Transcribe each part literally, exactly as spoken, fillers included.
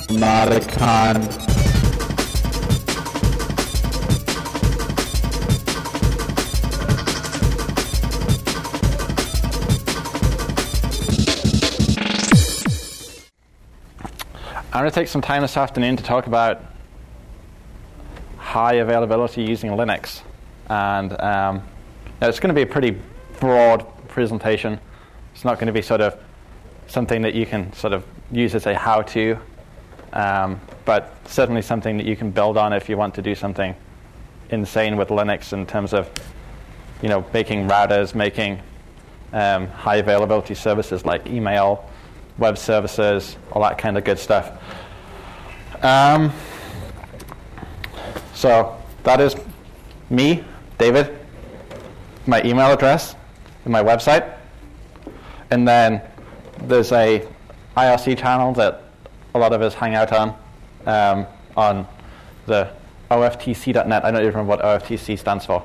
Modicon. I'm going to take some time this afternoon to talk about high availability using Linux. And um, now it's going to be a pretty broad presentation. It's not going to be sort of something that you can sort of use as a how-to, um, but certainly something that you can build on if you want to do something insane with Linux in terms of, you know, making routers, making um, high availability services like email, web services, all that kind of good stuff. Um, so that is me, David, my email address, and my website. And then there's a I R C channel that a lot of us hang out on, um, on the O F T C dot net. I don't even remember what O F T C stands for.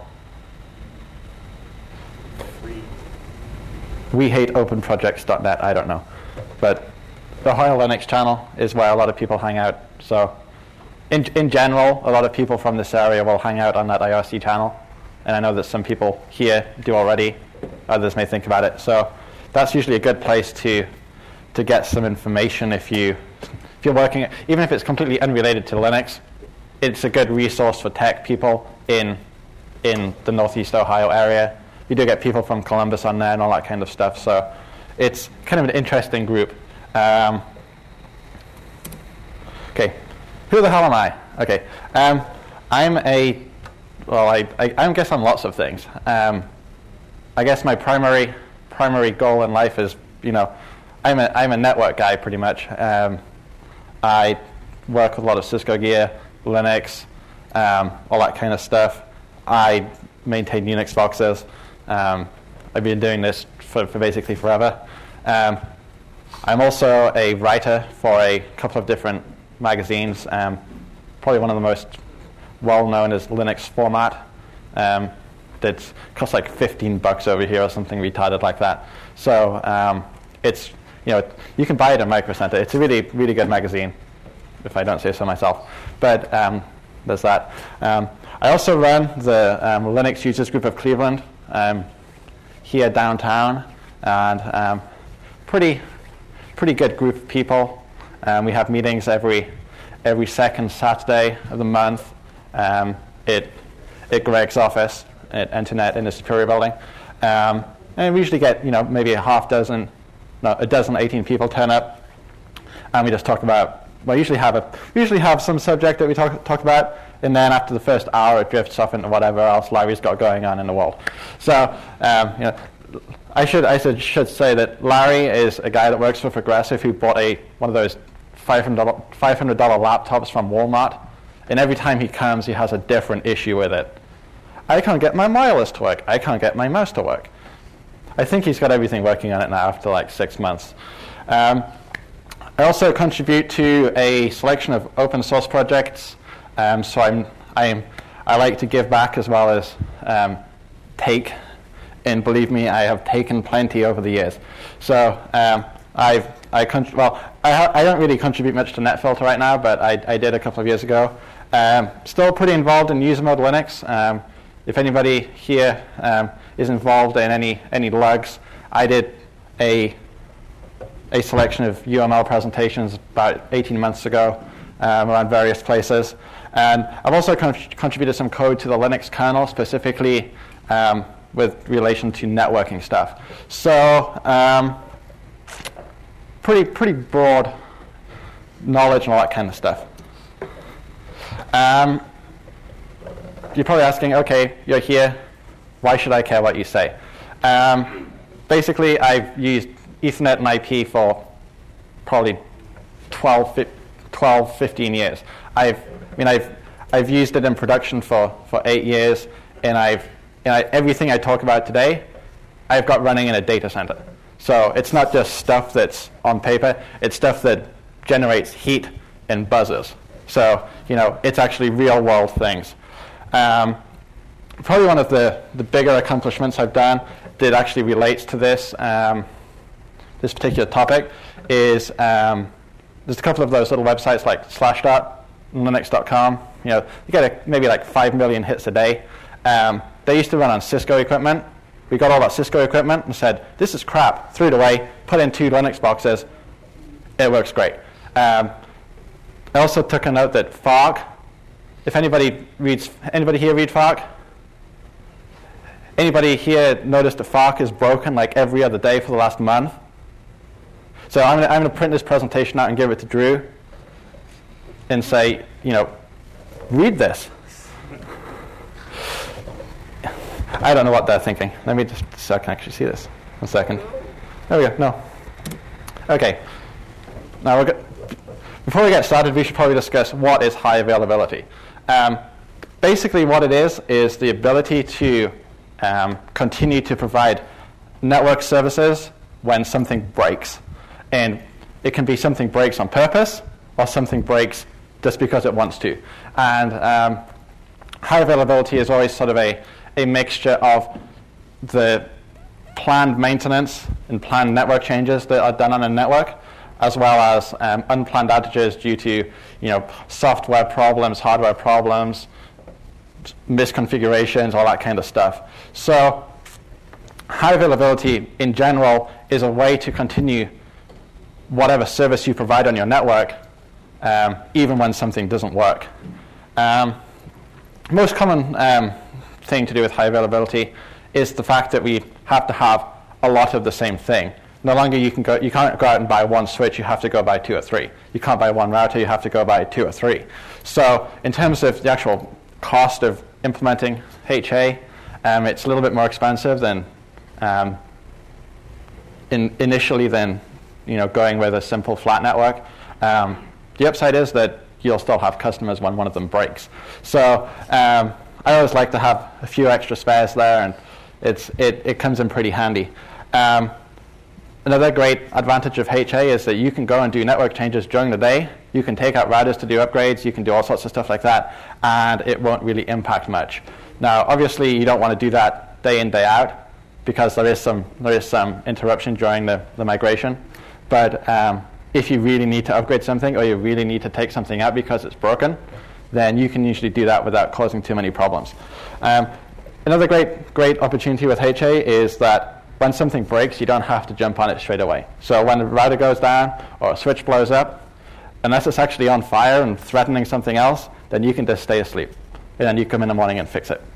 We hate open projects dot net, I don't know. But the Ohio Linux channel is where a lot of people hang out. So in in general, a lot of people from this area will hang out on that I R C channel. And I know that some people here do already. Others may think about it. So that's usually a good place to to get some information if you if you're working, even if it's completely unrelated to Linux. It's a good resource for tech people in in the Northeast Ohio area. You do get people from Columbus on there and all that kind of stuff. So it's kind of an interesting group. Um, okay, who the hell am I? Okay, um, I'm a well, I, I I guess I'm lots of things. Um, I guess my primary primary goal in life is, you know, I'm a I'm a network guy pretty much. Um, I work with a lot of Cisco gear, Linux, um, all that kind of stuff. I maintain Unix boxes. Um, I've been doing this for, for basically forever. Um, I'm also a writer for a couple of different magazines. Um, probably one of the most well-known is Linux Format. Um, that costs like fifteen bucks over here or something retarded like that. So um, it's, you know, you can buy it at Micro Center. It's a really, really good magazine, if I don't say so myself. But um, there's that. Um, I also run the um, Linux Users Group of Cleveland um, here downtown, and um, pretty, pretty good group of people. Um, we have meetings every every second Saturday of the month um, at at Greg's office at Internet in the Superior Building, um, and we usually get, you know, maybe a half dozen, no, a dozen, eighteen people turn up, and we just talk about. Well, usually have a we usually have some subject that we talk talk about, and then after the first hour, it drifts off into whatever else Larry's got going on in the world. So, um, you know, I should I should should say that Larry is a guy that works for Progressive who bought a one of those five hundred dollar laptops from Walmart, and every time he comes, he has a different issue with it. I can't get my wireless to work. I can't get my mouse to work. I think he's got everything working on it now after like six months. Um, I also contribute to a selection of open source projects. Um, so I'm, I'm, I like to give back as well as um, take. And believe me, I have taken plenty over the years. So um, I've, I con- well, I, ha- I don't really contribute much to NetFilter right now, but I, I did a couple of years ago. Um, still pretty involved in user mode Linux. Um, if anybody here um, is involved in any any lugs, I did a a selection of U M L presentations about eighteen months ago um, around various places. And I've also con- contributed some code to the Linux kernel, specifically um, with relation to networking stuff. So um, pretty pretty broad knowledge and all that kind of stuff. Um, you're probably asking, okay, you're here, why should I care what you say? Um, basically, I've used Ethernet and I P for probably twelve, fifteen years. I've, I mean, I've, I've used it in production for, for eight years, and I've, and I, everything I talk about today, I've got running in a data center. So it's not just stuff that's on paper; it's stuff that generates heat and buzzes. So, you know, it's actually real-world things. Um, probably one of the, the bigger accomplishments I've done that actually relates to this um, this particular topic is um, there's a couple of those little websites like Slashdot, Linux dot com. You know, you get a, maybe like five million hits a day. Um, they used to run on Cisco equipment. We got all that Cisco equipment and said, this is crap. Threw it away, put in two Linux boxes. It works great. Um, I also took a note that Fark, if anybody reads, anybody here read Fark? Anybody here noticed that Fark is broken like every other day for the last month? So I'm going to print this presentation out and give it to Drew and say, you know, read this. I don't know what they're thinking. Let me just, so I can actually see this. One second. There we go. No. Okay. Now, we're go- before we get started, we should probably discuss what is high availability. Um, basically, what it is is the ability to um, continue to provide network services when something breaks. And it can be something breaks on purpose or something breaks just because it wants to. And um, high availability is always sort of a, a mixture of the planned maintenance and planned network changes that are done on a network, as well as um, unplanned outages due to you know, software problems, hardware problems, misconfigurations, all that kind of stuff. So high availability in general is a way to continue whatever service you provide on your network, um, even when something doesn't work. Um, most common um, thing to do with high availability is the fact that we have to have a lot of the same thing. No longer you can go, you can't go out and buy one switch, you have to go buy two or three. You can't buy one router, you have to go buy two or three. So in terms of the actual cost of implementing H A, um, it's a little bit more expensive than um, in initially than you know, going with a simple flat network. Um, the upside is that you'll still have customers when one of them breaks. So um, I always like to have a few extra spares there, and it's, it, it comes in pretty handy. Um, another great advantage of H A is that you can go and do network changes during the day. You can take out routers to do upgrades. You can do all sorts of stuff like that, and it won't really impact much. Now, obviously, you don't want to do that day in, day out, because there is some, there is some interruption during the, the migration. But um, if you really need to upgrade something or you really need to take something out because it's broken, then you can usually do that without causing too many problems. Um, another great, great opportunity with H A is that when something breaks, you don't have to jump on it straight away. So when the router goes down or a switch blows up, unless it's actually on fire and threatening something else, then you can just stay asleep. And then you come in the morning and fix it.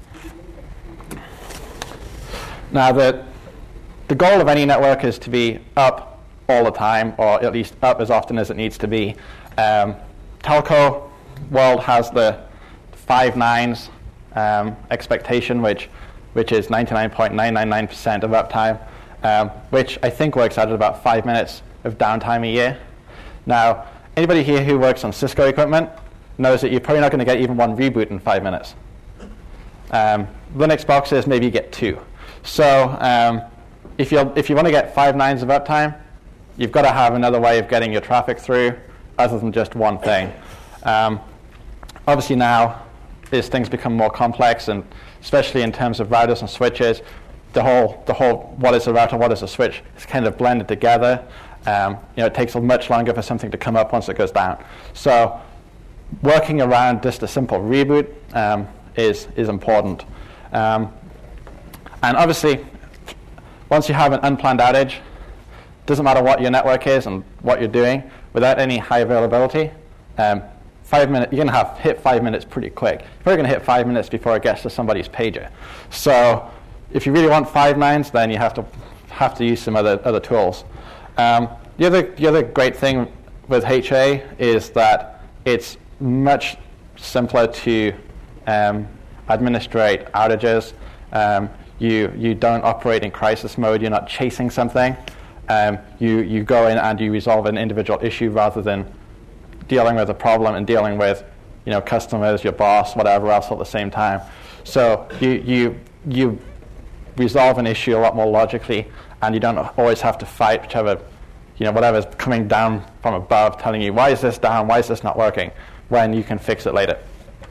Now, the, the goal of any network is to be up all the time, or at least up as often as it needs to be. Um, telco world has the five nines um, expectation, which which is ninety-nine point nine nine nine percent of uptime, um, which I think works out at about five minutes of downtime a year. Now, anybody here who works on Cisco equipment knows that you're probably not going to get even one reboot in five minutes. Um, Linux boxes, maybe you get two. So um, if you if you want to get five nines of uptime, you've got to have another way of getting your traffic through other than just one thing. Um, obviously now, as things become more complex, and especially in terms of routers and switches, the whole, the whole what is a router, what is a switch, is kind of blended together. Um, you know, it takes much longer for something to come up once it goes down. So working around just a simple reboot um, is, is important. Um, and obviously, once you have an unplanned outage, doesn't matter what your network is and what you're doing, without any high availability, um, five minutes, you're going to have hit five minutes pretty quick. You're probably going to hit five minutes before it gets to somebody's pager. So if you really want five nines, then you have to have to use some other other tools. Um, the other the other great thing with H A is that it's much simpler to um, administrate outages. Um, you you don't operate in crisis mode. You're not chasing something. Um, you, you go in and you resolve an individual issue rather than dealing with a problem and dealing with you know, customers, your boss, whatever else at the same time. So you, you, you resolve an issue a lot more logically, and you don't always have to fight whichever, you know, whatever's coming down from above telling you, why is this down, why is this not working, when you can fix it later.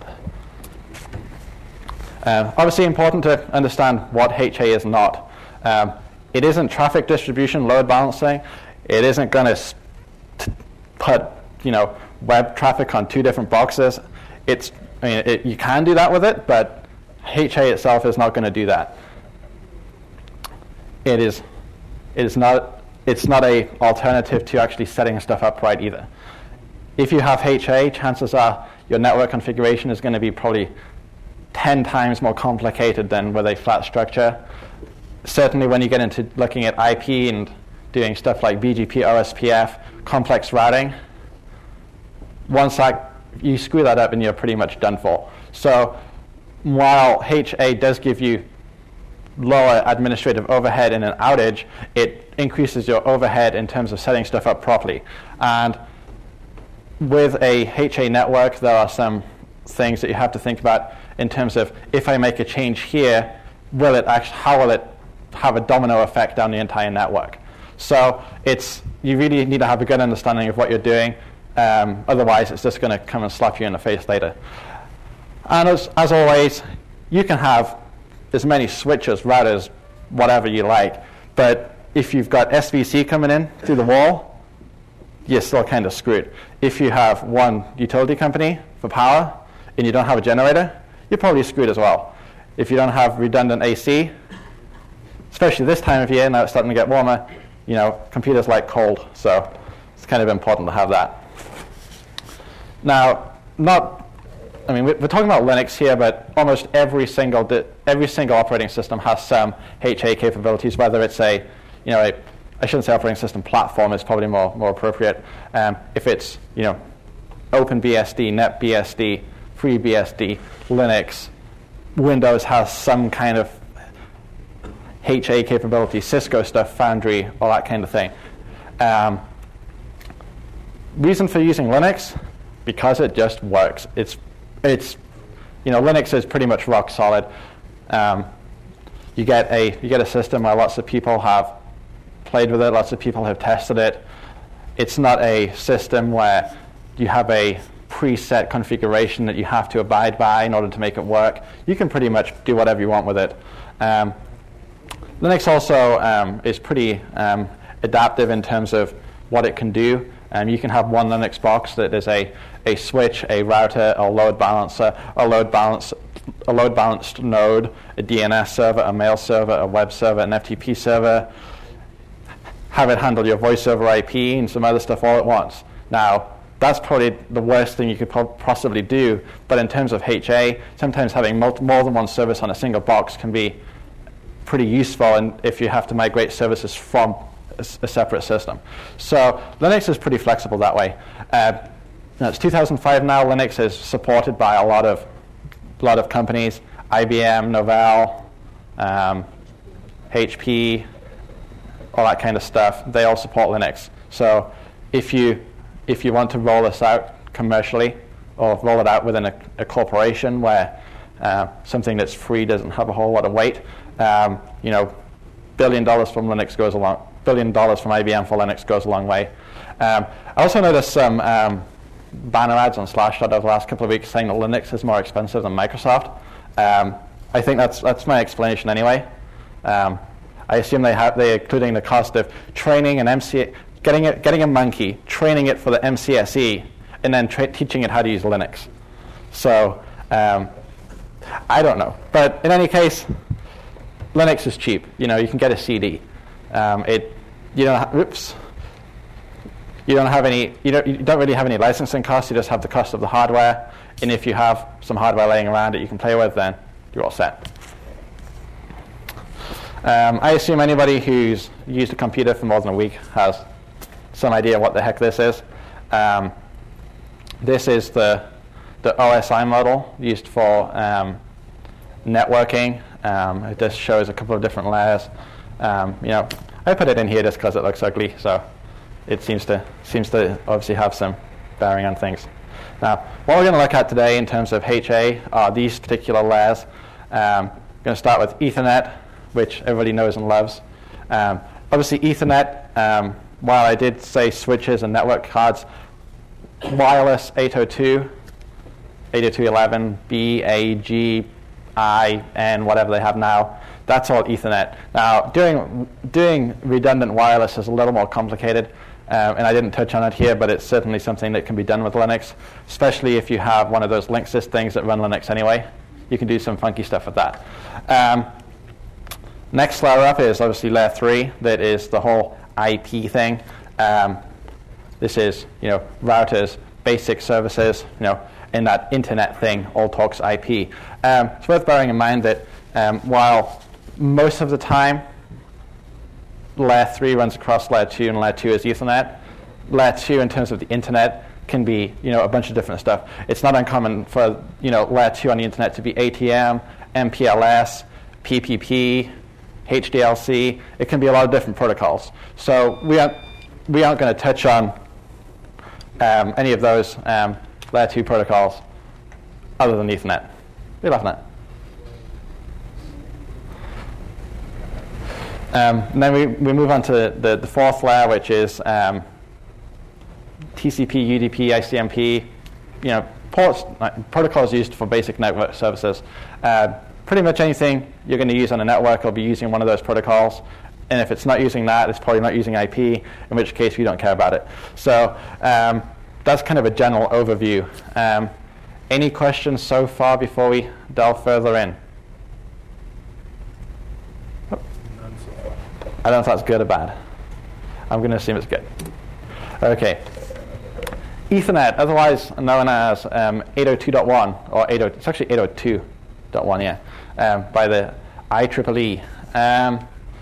Um, obviously important to understand what H A is not. Um, It isn't traffic distribution, load balancing. It isn't going to put you know, web traffic on two different boxes. It's, I mean, it, you can do that with it, but H A itself is not going to do that. It is, it is not, it's not a alternative to actually setting stuff up right either. If you have H A, chances are your network configuration is going to be probably ten times more complicated than with a flat structure. Certainly when you get into looking at I P and doing stuff like B G P, O S P F, complex routing, once that, you screw that up and you're pretty much done for. So while H A does give you lower administrative overhead in an outage, it increases your overhead in terms of setting stuff up properly. And with a H A network, there are some things that you have to think about in terms of, if I make a change here, will it actually, how will it have a domino effect down the entire network? So it's, you really need to have a good understanding of what you're doing. Um, otherwise, it's just going to come and slap you in the face later. And as, as always, you can have as many switches, routers, whatever you like. But if you've got S V C coming in through the wall, you're still kind of screwed. If you have one utility company for power and you don't have a generator, you're probably screwed as well. If you don't have redundant A C, especially this time of year, now it's starting to get warmer, you know, computers like cold. So it's kind of important to have that. Now, not, I mean, we're talking about Linux here, but almost every single di every single operating system has some H A capabilities, whether it's a, you know, a, I shouldn't say operating system, platform is probably more more appropriate. Um, if it's, you know, OpenBSD, NetBSD, FreeBSD, Linux, Windows has some kind of H A capability, Cisco stuff, Foundry, all that kind of thing. Um, reason for using Linux, because it just works. It's, it's, you know, Linux is pretty much rock solid. Um, you get a you get a system where lots of people have played with it, lots of people have tested it. It's not a system where you have a preset configuration that you have to abide by in order to make it work. You can pretty much do whatever you want with it. Um, Linux also um, is pretty um, adaptive in terms of what it can do. Um, you can have one Linux box that is a, a switch, a router, a load balancer, a load balance, a load balanced node, a D N S server, a mail server, a web server, an F T P server. Have it handle your voice over I P and some other stuff all at once. Now, that's probably the worst thing you could po possibly do. But in terms of H A, sometimes having more than one service on a single box can be pretty useful, and if you have to migrate services from a, a separate system. So Linux is pretty flexible that way. Uh, it's two thousand five now. Linux is supported by a lot of a lot of companies: I B M, Novell, um, H P, all that kind of stuff. They all support Linux. So if you if you want to roll this out commercially, or roll it out within a, a corporation where uh, something that's free doesn't have a whole lot of weight, um, you know, billion dollars from Linux goes a long, billion dollars from I B M for Linux goes a long way. Um, I also noticed some um, banner ads on Slashdot over the last couple of weeks saying that Linux is more expensive than Microsoft. Um, I think that's that's my explanation anyway. Um, I assume they have they're including the cost of training an M C A, getting it, getting a monkey, training it for the M C S E, and then tra teaching it how to use Linux. So um, I don't know, but in any case, Linux is cheap. You know, you can get a C D. Um, it you don't ha oops. You don't have any. You don't. You don't really have any licensing costs. You just have the cost of the hardware. And if you have some hardware laying around that you can play with, then you're all set. Um, I assume anybody who's used a computer for more than a week has some idea what the heck this is. Um, this is the the O S I model used for um, networking. Um, it just shows a couple of different layers. Um, you know, I put it in here just because it looks ugly. So it seems to seems to obviously have some bearing on things. Now, what we're going to look at today in terms of H A are these particular layers. Um, we're going to start with Ethernet, which everybody knows and loves. Um, obviously, Ethernet, um, while I did say switches and network cards, wireless eight oh two, eight oh two dot eleven, B, A, G, I, N, whatever they have now, that's all Ethernet. Now, doing, doing redundant wireless is a little more complicated. Um, and I didn't touch on it here, but it's certainly something that can be done with Linux, especially if you have one of those Linksys things that run Linux anyway. You can do some funky stuff with that. Um, next layer up is obviously layer three. That is the whole I P thing. Um, this is, you know, routers, basic services, you know, and that internet thing all talks I P. Um, it's worth bearing in mind that um, while most of the time layer three runs across layer two, and layer two is Ethernet. Layer two, in terms of the internet, can be, you know, a bunch of different stuff. It's not uncommon for, you know, layer two on the internet to be A T M, M P L S, P P P, H D L C. It can be a lot of different protocols. So we aren't we aren't going to touch on um, any of those um, layer two protocols other than Ethernet. What are you laughing at? Um, and then we, we move on to the, the fourth layer, which is um, T C P, U D P, I C M P, you know, ports, uh, protocols used for basic network services. Uh, pretty much anything you're going to use on a network will be using one of those protocols. And if it's not using that, it's probably not using I P, in which case we don't care about it. So um, that's kind of a general overview. Um, any questions so far before we delve further in? I don't know if that's good or bad. I'm going to assume it's good. Okay. Ethernet, otherwise known as um, eight oh two dot one, or eight oh, it's actually eight oh two dot one, yeah, um, by the I triple E. Um,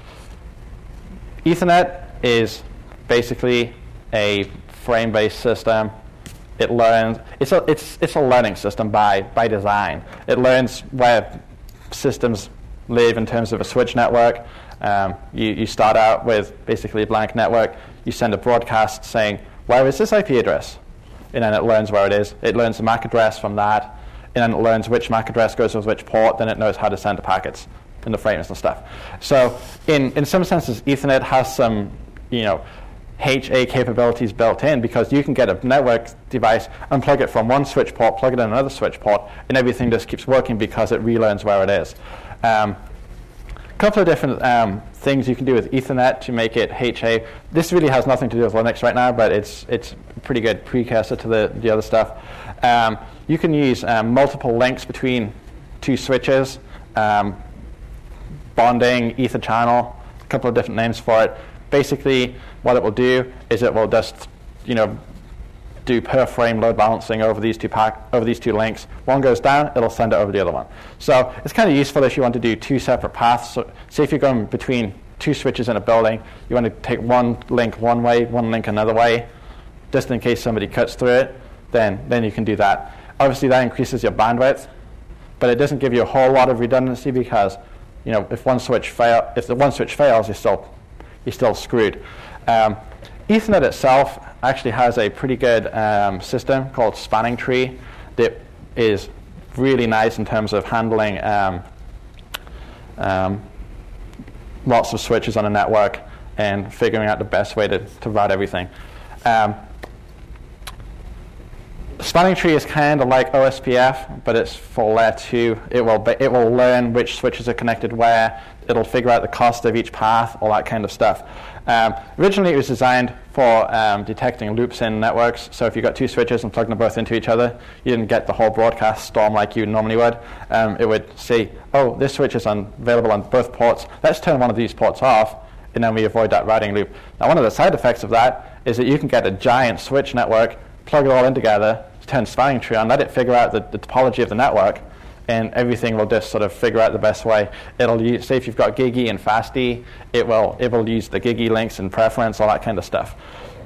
Ethernet is basically a frame-based system. It learns. It's a it's it's a learning system by by design. It learns where systems live in terms of a switch network. Um, you, you start out with basically a blank network. You send a broadcast saying, where is this I P address? And then it learns where it is. It learns the M A C address from that. And then it learns which M A C address goes with which port. Then it knows how to send the packets and the frames and stuff. So in, in some senses, Ethernet has some, you know, H A capabilities built in, because you can get a network device, unplug it from one switch port, plug it in another switch port, and everything just keeps working because it relearns where it is. Um, A couple of different um, things you can do with Ethernet to make it H A. This really has nothing to do with Linux right now, but it's it's a pretty good precursor to the, the other stuff. Um, you can use um, multiple links between two switches, um, bonding, ether channel, a couple of different names for it. Basically, what it will do is it will just, you know, do per frame load balancing over these two pack over these two links. One goes down, it'll send it over the other one. So it's kind of useful if you want to do two separate paths. So say if you're going between two switches in a building, you want to take one link one way, one link another way, just in case somebody cuts through it, then then you can do that. Obviously that increases your bandwidth, but it doesn't give you a whole lot of redundancy, because, you know, if one switch fail if the one switch fails, you're still you're still screwed. Um, Ethernet itself actually has a pretty good um, system called Spanning Tree that is really nice in terms of handling um, um, lots of switches on a network and figuring out the best way to, to route everything. Um, Spanning Tree is kind of like O S P F, but it's for layer two. It will be, it will learn which switches are connected where. It'll figure out the cost of each path, all that kind of stuff. Um, originally, it was designed for um, detecting loops in networks. So if you got two switches and plugged them both into each other, you didn't get the whole broadcast storm like you normally would. Um, it would say, oh, this switch is on, available on both ports. Let's turn one of these ports off, and then we avoid that routing loop. Now, one of the side effects of that is that you can get a giant switch network, plug it all in together, turn Spanning Tree on, let it figure out the, the topology of the network, and everything will just sort of figure out the best way. It'll use, say if you've got GigE and FastE, it will it will use the GigE links and preference, all that kind of stuff.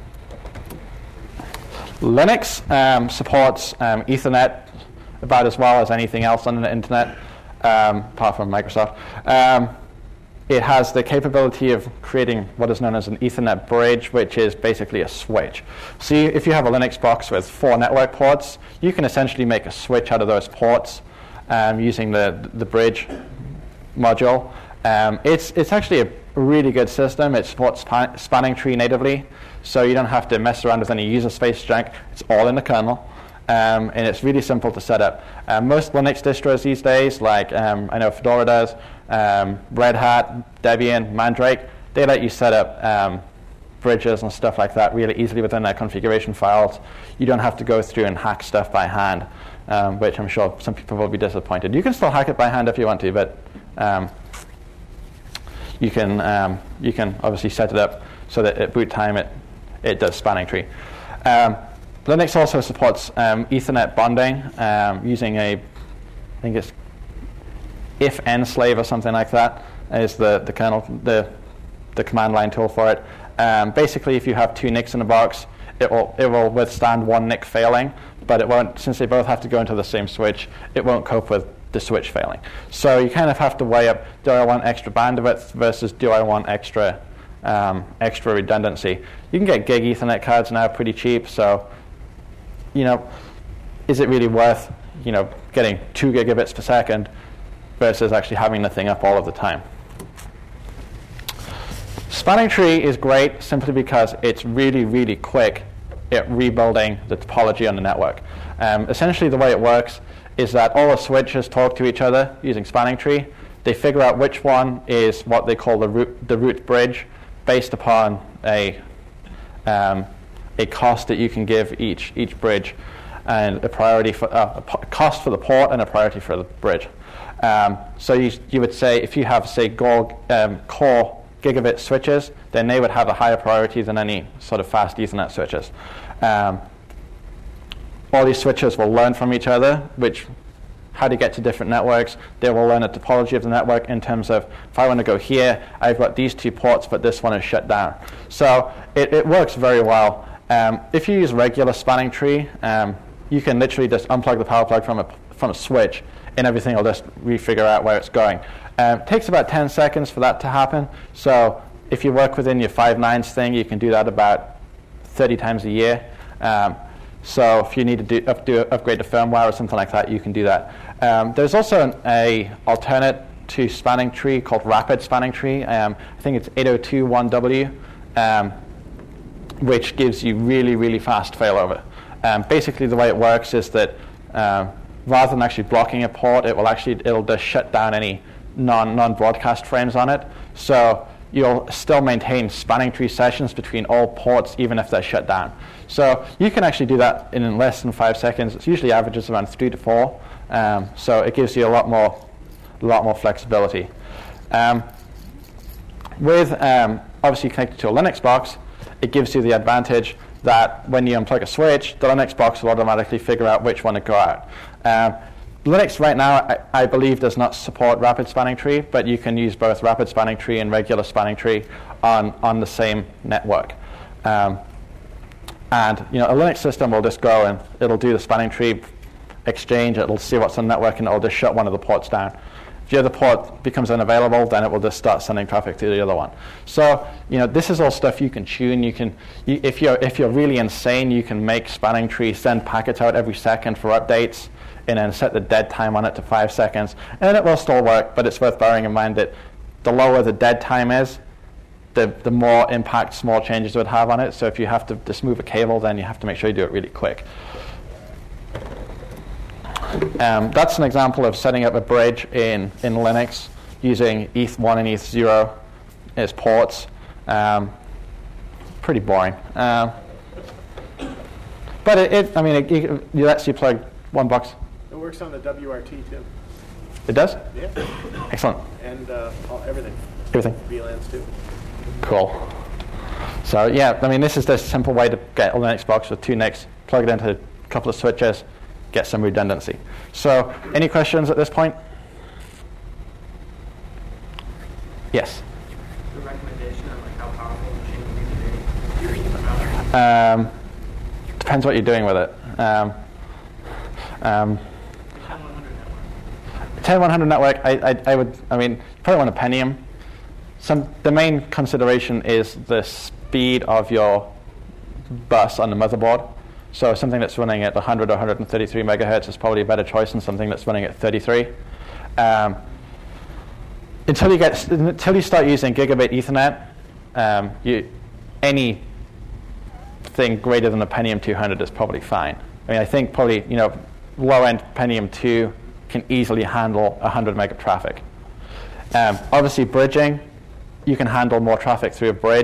Linux um, supports um, Ethernet about as well as anything else on the internet, um, apart from Microsoft. Um, it has the capability of creating what is known as an Ethernet bridge, which is basically a switch. So you, if you have a Linux box with four network ports, you can essentially make a switch out of those ports Um, using the the bridge module. Um, it's it's actually a really good system. It supports span Spanning Tree natively, so you don't have to mess around with any user space junk. It's all in the kernel, um, and it's really simple to set up. Uh, most Linux distros these days, like um, I know Fedora does, um, Red Hat, Debian, Mandrake, they let you set up um, bridges and stuff like that really easily within their configuration files. You don't have to go through and hack stuff by hand, um, which I'm sure some people will be disappointed. You can still hack it by hand if you want to, but um, you can um, you can obviously set it up so that at boot time it it does spanning tree. Um, Linux also supports um, Ethernet bonding um, using a, I think it's if nslave or something like that is the the kernel the the command line tool for it. Um, basically, if you have two N I Cs in a box, it will it will withstand one N I C failing, but it won't, since they both have to go into the same switch, it won't cope with the switch failing. So you kind of have to weigh up: do I want extra bandwidth versus do I want extra um, extra redundancy? You can get gig Ethernet cards now pretty cheap, so you know, is it really worth you know getting two gigabits per second versus actually having the thing up all of the time? Spanning tree is great simply because it's really, really quick at rebuilding the topology on the network. Um, essentially, the way it works is that all the switches talk to each other using spanning tree. They figure out which one is what they call the root, the root bridge, based upon a um, a cost that you can give each each bridge, and a priority for uh, a po- cost for the port and a priority for the bridge. Um, so you you would say if you have say Go, um, core gigabit switches, then they would have a higher priority than any sort of fast Ethernet switches. Um, all these switches will learn from each other, which how to get to different networks. They will learn a topology of the network in terms of, if I want to go here, I've got these two ports, but this one is shut down. So it, it works very well. Um, if you use regular spanning tree, um, you can literally just unplug the power plug from a, from a switch, and everything will just refigure out where it's going. Um, it takes about ten seconds for that to happen. So if you work within your five nines thing, you can do that about thirty times a year. Um, so if you need to do, up, do upgrade the firmware or something like that, you can do that. Um, there's also an a alternate to spanning tree called rapid spanning tree. Um, I think it's eight oh two one W, um, which gives you really, really fast failover. Um, basically, the way it works is that um, rather than actually blocking a port, it will actually it'll just shut down any non non-broadcast frames on it. So you'll still maintain spanning tree sessions between all ports, even if they're shut down. So you can actually do that in less than five seconds. It usually averages around three to four. Um, so it gives you a lot more, a lot more flexibility. Um, with um, obviously connected to a Linux box, it gives you the advantage that when you unplug a switch, the Linux box will automatically figure out which one to go out. Um, Linux right now, I, I believe, does not support rapid spanning tree, but you can use both rapid spanning tree and regular spanning tree on, on the same network. Um, and you know, a Linux system will just go and it'll do the spanning tree exchange, it'll see what's on the network, and it'll just shut one of the ports down. If the other port becomes unavailable, then it will just start sending traffic to the other one. So you know, this is all stuff you can tune. You can, you, if you're if you're really insane, you can make spanning tree send packets out every second for updates, and then set the dead time on it to five seconds, and it will still work. But it's worth bearing in mind that the lower the dead time is, the the more impact small changes would have on it. So if you have to just move a cable, then you have to make sure you do it really quick. Um, that's an example of setting up a bridge in, in Linux using E T H one and E T H zero as ports. Um, pretty boring. Um, but it, it, I mean, it, it, it lets you plug one box. It works on the W R T too. It does? Yeah. Excellent. And uh, all, everything. Everything. V LANs too. Cool. So yeah, I mean, this is the simple way to get a Linux box with two N I Cs, plug it into a couple of switches, get some redundancy. So any questions at this point? Yes? The recommendation on like how powerful the machine can be? Um, depends what you're doing with it. Um, um, ten one hundred network, I, I, I would, I mean, you probably want a Pentium. Some, the main consideration is the speed of your bus on the motherboard. So something that's running at one hundred or one hundred thirty-three megahertz is probably a better choice than something that's running at thirty-three. Um, until you get, until you start using gigabit Ethernet, um, you, any thing greater than a Pentium two hundred is probably fine. I mean, I think probably, you know, low-end Pentium two can easily handle one hundred meg of traffic. Um, obviously, bridging, you can handle more traffic through a bridge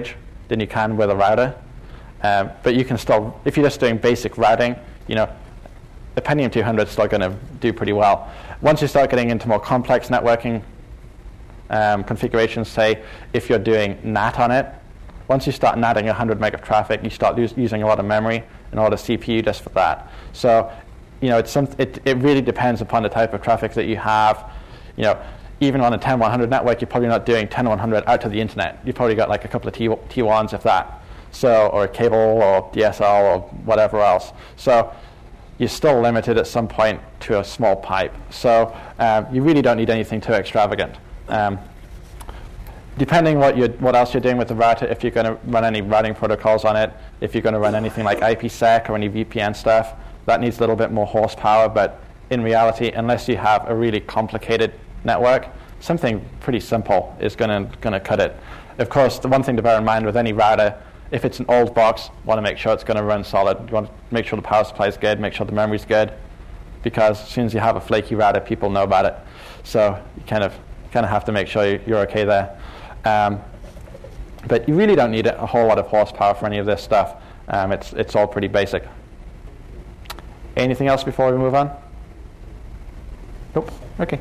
than you can with a router. Um, but you can still, if you're just doing basic routing, you know, the Pentium two hundred is still going to do pretty well. Once you start getting into more complex networking um, configurations, say if you're doing N A T on it, once you start natting one hundred meg of traffic, you start us- using a lot of memory and a lot of C P U just for that. So, you know, it's some, it, it really depends upon the type of traffic that you have. You know, even on a ten one hundred network, you're probably not doing ten one hundred out to the internet. You've probably got like a couple of T- T1s, if that. So, or a cable or D S L or whatever else. So you're still limited at some point to a small pipe. So um, you really don't need anything too extravagant. Um, depending what you what else you're doing with the router, if you're going to run any routing protocols on it, if you're going to run anything like IPsec or any V P N stuff, that needs a little bit more horsepower. But in reality, unless you have a really complicated network, something pretty simple is going to going to cut it. Of course, the one thing to bear in mind with any router, if it's an old box, you want to make sure it's going to run solid. You want to make sure the power supply is good, make sure the memory's good, because as soon as you have a flaky router, people know about it. So you kind of kind of have to make sure you're okay there. Um, but you really don't need a whole lot of horsepower for any of this stuff. Um, it's it's all pretty basic. Anything else before we move on? Nope. Okay.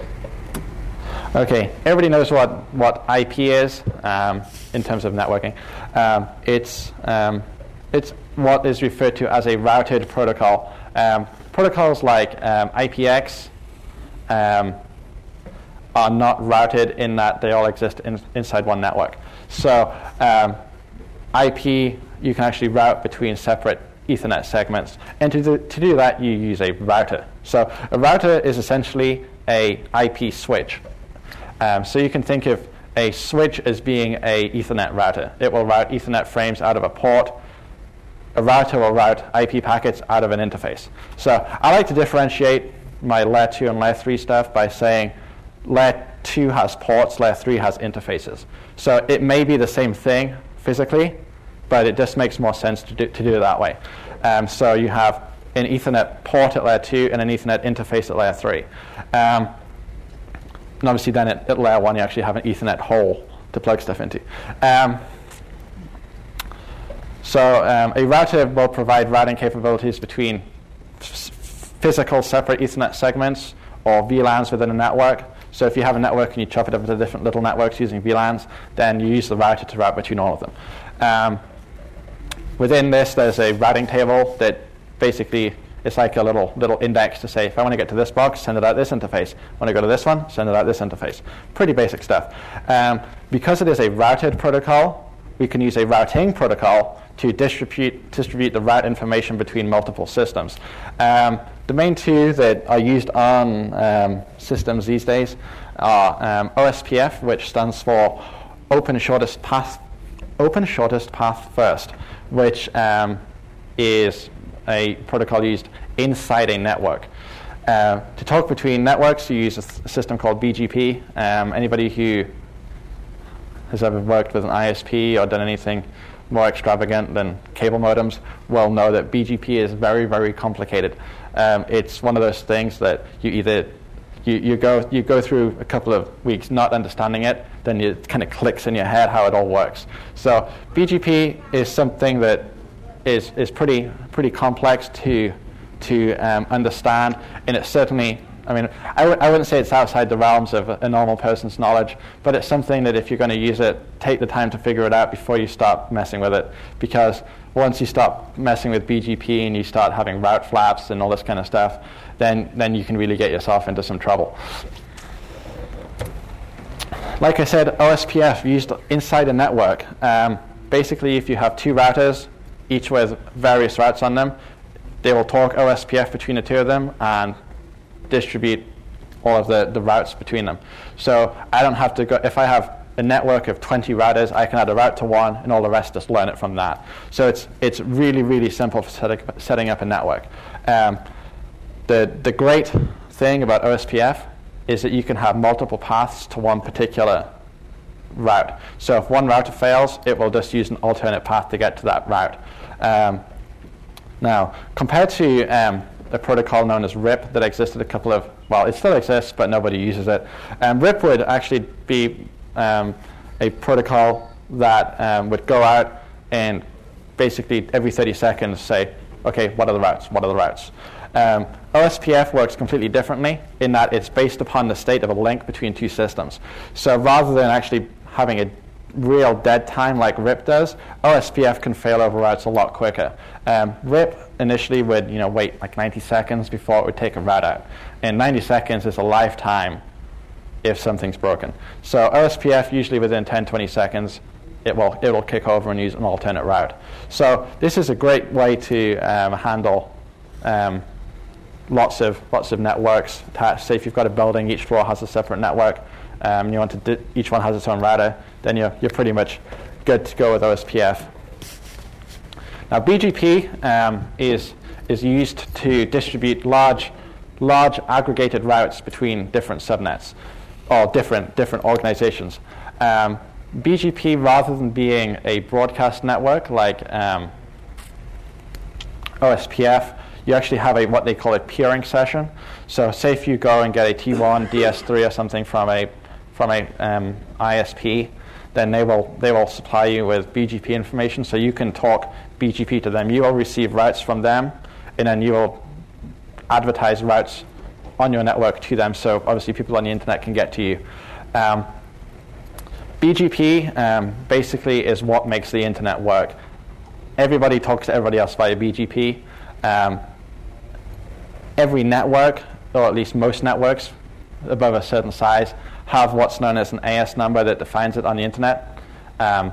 Okay, everybody knows what, what I P is um, in terms of networking. Um, it's, um, it's what is referred to as a routed protocol. Um, protocols like um, I P X um, are not routed in that they all exist in, inside one network. So um, I P, you can actually route between separate Ethernet segments. And to do, to do that, you use a router. So a router is essentially a I P switch. Um, so you can think of a switch as being a Ethernet router. It will route Ethernet frames out of a port. A router will route I P packets out of an interface. So I like to differentiate my layer two and layer three stuff by saying layer two has ports, layer three has interfaces. So it may be the same thing physically, but it just makes more sense to do, to do it that way. Um, so you have an Ethernet port at layer two and an Ethernet interface at layer three. Um, And obviously then at, at layer one you actually have an Ethernet hole to plug stuff into. Um, so um, a router will provide routing capabilities between f- physical separate Ethernet segments or V LANs within a network. So if you have a network and you chop it up into different little networks using V LANs, then you use the router to route between all of them. Um, within this there's a routing table that basically it's like a little little index to say, if I want to get to this box, send it out this interface. Want to go to this one, send it out this interface. Pretty basic stuff. Um, because it is a routed protocol, we can use a routing protocol to distribute distribute the route information between multiple systems. Um, the main two that are used on um, systems these days are um, O S P F, which stands for Open Shortest Path, Open Shortest Path First, which um, is a protocol used inside a network. Uh, to talk between networks, you use a, th- a system called B G P. Um, anybody who has ever worked with an I S P or done anything more extravagant than cable modems will know that B G P is very, very complicated. Um, it's one of those things that you either you, you go you go through a couple of weeks not understanding it, then it kind of clicks in your head how it all works. So B G P is something that is is pretty pretty complex to to um, understand, and it's certainly, I mean, I, w- I wouldn't say it's outside the realms of a, a normal person's knowledge, but it's something that if you're going to use it, take the time to figure it out before you start messing with it, because once you start messing with B G P and you start having route flaps and all this kind of stuff, then then you can really get yourself into some trouble. Like I said, O S P F used inside a network. Um, basically, if you have two routers, each with various routes on them, they will talk O S P F between the two of them and distribute all of the, the routes between them. So I don't have to go, if I have a network of twenty routers, I can add a route to one and all the rest just learn it from that. So it's it's really, really simple for setting, setting up a network. Um, the, the great thing about O S P F is that you can have multiple paths to one particular route. So if one router fails, it will just use an alternate path to get to that route. Um, now, compared to um, a protocol known as R I P that existed a couple of, well, it still exists, but nobody uses it. Um, R I P would actually be um, a protocol that um, would go out and basically every thirty seconds say, okay, what are the routes? What are the routes? Um, O S P F works completely differently in that it's based upon the state of a link between two systems. So rather than actually having a real dead time like R I P does, O S P F can fail over routes a lot quicker. Um, R I P initially would you know wait like ninety seconds before it would take a route out, and ninety seconds is a lifetime if something's broken. So O S P F usually within ten, twenty seconds it will it will kick over and use an alternate route. So this is a great way to um, handle um, lots of lots of networks attached. Say if you've got a building, each floor has a separate network, um, and you want to di- each one has its own router, then you're you're pretty much good to go with O S P F. Now B G P um, is is used to distribute large large aggregated routes between different subnets or different different organizations. Um, B G P, rather than being a broadcast network like um, O S P F, you actually have a what they call a peering session. So say if you go and get a T one, D S three or something from a from a um, I S P, then they will they will supply you with B G P information, so you can talk B G P to them. You will receive routes from them, and then you will advertise routes on your network to them, so obviously people on the internet can get to you. Um, B G P um, basically is what makes the internet work. Everybody talks to everybody else via B G P. Um, every network, or at least most networks above a certain size, have what's known as an A S number that defines it on the internet. Um,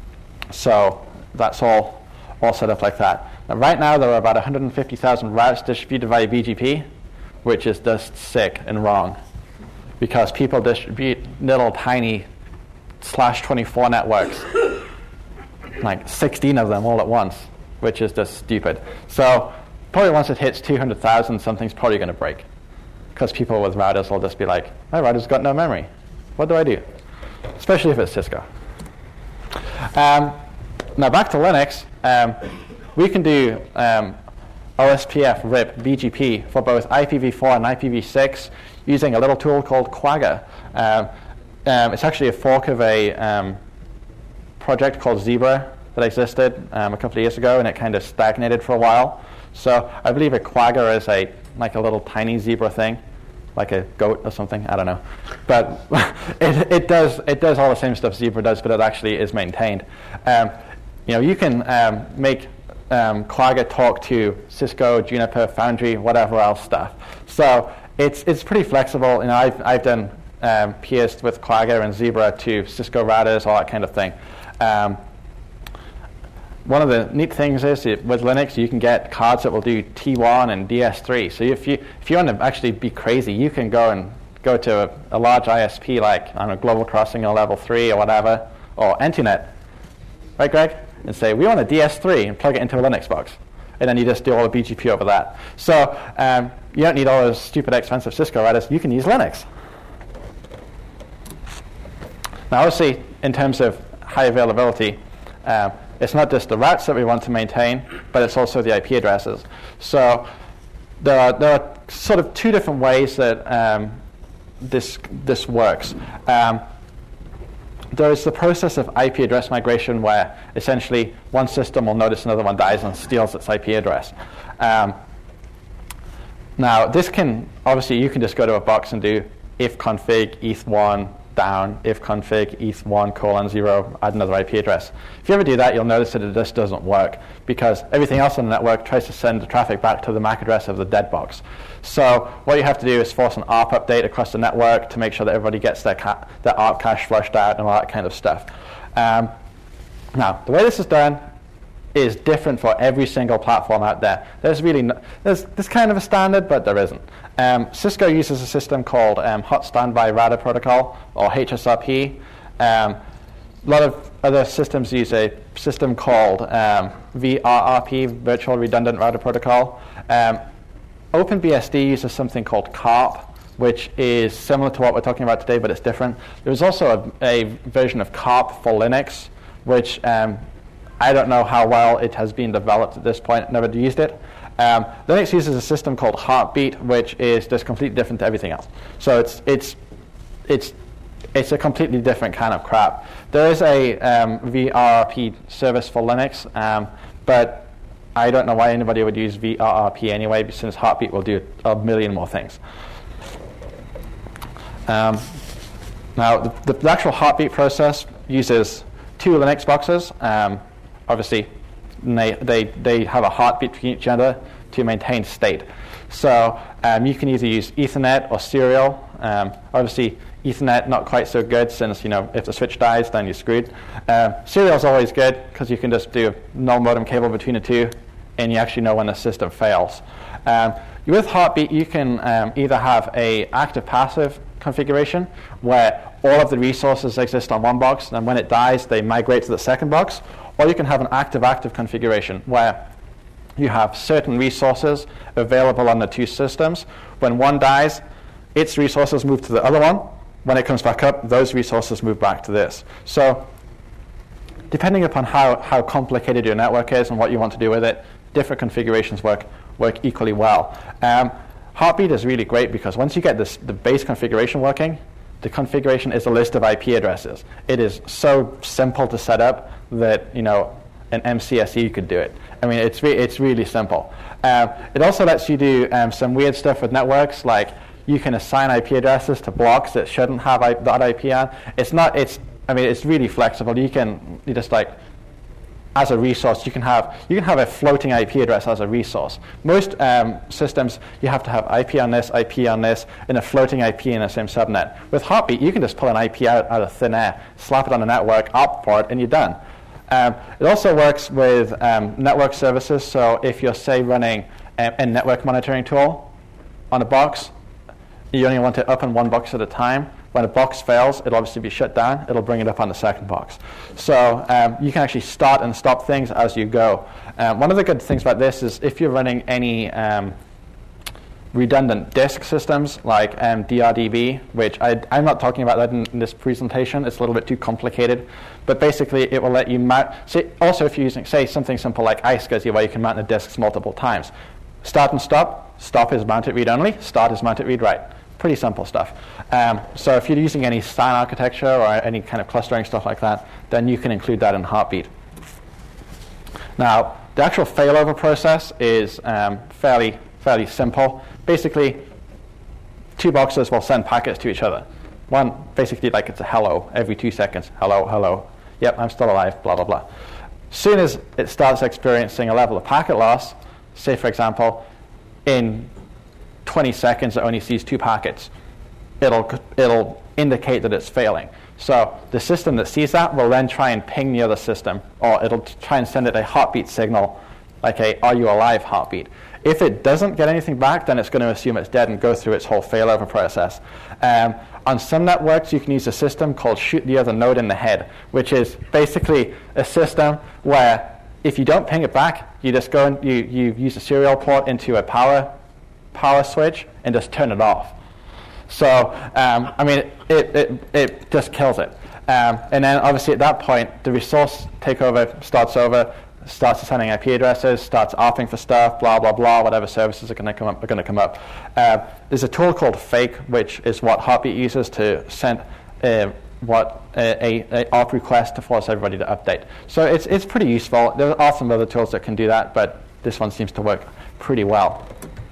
so that's all, all set up like that. Now, right now there are about one hundred fifty thousand routes distributed via B G P, which is just sick and wrong, because people distribute little tiny slash twenty-four networks, like sixteen of them all at once, which is just stupid. So probably once it hits two hundred thousand, something's probably going to break, because people with routers will just be like, my router's got no memory. What do I do? Especially if it's Cisco. Um, now back to Linux. Um, we can do um, O S P F, R I P, B G P for both I P v four and I P v six using a little tool called Quagga. Um, um, it's actually a fork of a um, project called Zebra that existed um, a couple of years ago, and it kind of stagnated for a while. So I believe a Quagga is a like a little tiny zebra thing, like a goat or something. I don't know, but it, it does it does all the same stuff Zebra does, but it actually is maintained. Um, you know, you can um, make um, Quagga talk to Cisco, Juniper, Foundry, whatever else stuff. So it's it's pretty flexible. You know, I've I've done um, peers with Quagga and Zebra to Cisco routers, all that kind of thing. Um, One of the neat things is it, with Linux, you can get cards that will do T one and D S three. So if you if you want to actually be crazy, you can go and go to a, a large I S P like I don't know, Global Crossing or Level three or whatever, or Antinet, right, Greg? And say we want a D S three and plug it into a Linux box, and then you just do all the B G P over that. So um, you don't need all those stupid expensive Cisco routers. You can use Linux. Now, obviously, in terms of high availability. Um, It's not just the routes that we want to maintain, but it's also the I P addresses. So there are, there are sort of two different ways that um, this this works. Um, there is the process of I P address migration, where essentially one system will notice another one dies and steals its I P address. Um, now, this can, obviously, you can just go to a box and do if config E T H one down, if config E T H one colon zero, add another I P address. If you ever do that, you'll notice that it just doesn't work, because everything else on the network tries to send the traffic back to the M A C address of the dead box. So what you have to do is force an A R P update across the network to make sure that everybody gets their, ca- their A R P cache flushed out and all that kind of stuff. Um, now, the way this is done is different for every single platform out there. There's really no, there's this kind of a standard, but there isn't. Um, Cisco uses a system called um, Hot Standby Router Protocol, or H S R P. Um, a lot of other systems use a system called um, V R R P, Virtual Redundant Router Protocol. Um, OpenBSD uses something called C A R P, which is similar to what we're talking about today, but it's different. There's also a, a version of C A R P for Linux, which um, I don't know how well it has been developed at this point. Never used it. Um, Linux uses a system called Heartbeat, which is just completely different to everything else. So it's it's it's it's a completely different kind of crap. There is a um, V R R P service for Linux, um, but I don't know why anybody would use V R R P anyway, since Heartbeat will do a million more things. Um, now, the, the actual Heartbeat process uses two Linux boxes. Um, obviously, they, they, they have a heartbeat between each other to maintain state. So um, you can either use Ethernet or Serial. Um, obviously, Ethernet not quite so good, since you know if the switch dies, then you're screwed. Uh, Serial is always good because you can just do null modem cable between the two, and you actually know when the system fails. Um, with Heartbeat, you can um, either have a active-passive configuration where all of the resources exist on one box, and when it dies, they migrate to the second box, or you can have an active-active configuration where you have certain resources available on the two systems. When one dies, its resources move to the other one. When it comes back up, those resources move back to this. So depending upon how, how complicated your network is and what you want to do with it, different configurations work, work equally well. Um, Heartbeat is really great because once you get this, the base configuration working, the configuration is a list of I P addresses. It is so simple to set up that you know an M C S E could do it. I mean, it's, re it's really simple. Um, it also lets you do um, some weird stuff with networks, like you can assign I P addresses to blocks that shouldn't have I that I P on. It's not, it's, I mean, it's really flexible. You can, you just like, as a resource, you can have, you can have a floating I P address as a resource. Most um, systems, you have to have I P on this, I P on this, and a floating I P in the same subnet. With Heartbeat, you can just pull an I P out, out of thin air, slap it on the network, opt for it, and you're done. Um, it also works with um, network services. So if you're, say, running a, a network monitoring tool on a box, you only want it up on one box at a time. When a box fails, it'll obviously be shut down. It'll bring it up on the second box. So um, you can actually start and stop things as you go. Um, one of the good things about this is if you're running any um, redundant disk systems like um, D R D B, which I, I'm not talking about that in, in this presentation. It's a little bit too complicated. But basically, it will let you mount. So also, if you're using, say, something simple like iSCSI, where you can mount the disks multiple times. Start and stop. Stop is mount it read-only. Start is mount it read-write. Pretty simple stuff. Um, so if you're using any SAN architecture or any kind of clustering stuff like that, then you can include that in Heartbeat. Now, the actual failover process is um, fairly, fairly simple. Basically, two boxes will send packets to each other. One, basically like it's a hello every two seconds. Hello, hello. Yep, I'm still alive, blah, blah, blah. As soon as it starts experiencing a level of packet loss, say, for example, in twenty seconds, it only sees two packets. It'll, it'll indicate that it's failing. So the system that sees that will then try and ping the other system, or it'll try and send it a heartbeat signal, like a "Are you alive?" heartbeat. If it doesn't get anything back, then it's going to assume it's dead and go through its whole failover process. Um, on some networks, you can use a system called shoot the other node in the head, which is basically a system where if you don't ping it back, you just go and you, you use a serial port into a power power switch and just turn it off. So, um, I mean, it, it, it just kills it. Um, and then obviously at that point, the resource takeover starts over, starts assigning I P addresses, starts opting for stuff, blah, blah, blah, whatever services are going to come up are going to come up. Uh, there's a tool called Fake, which is what Heartbeat uses to send uh, what a, a, a A R P request to force everybody to update. So it's, it's pretty useful. There are some other tools that can do that, but this one seems to work pretty well.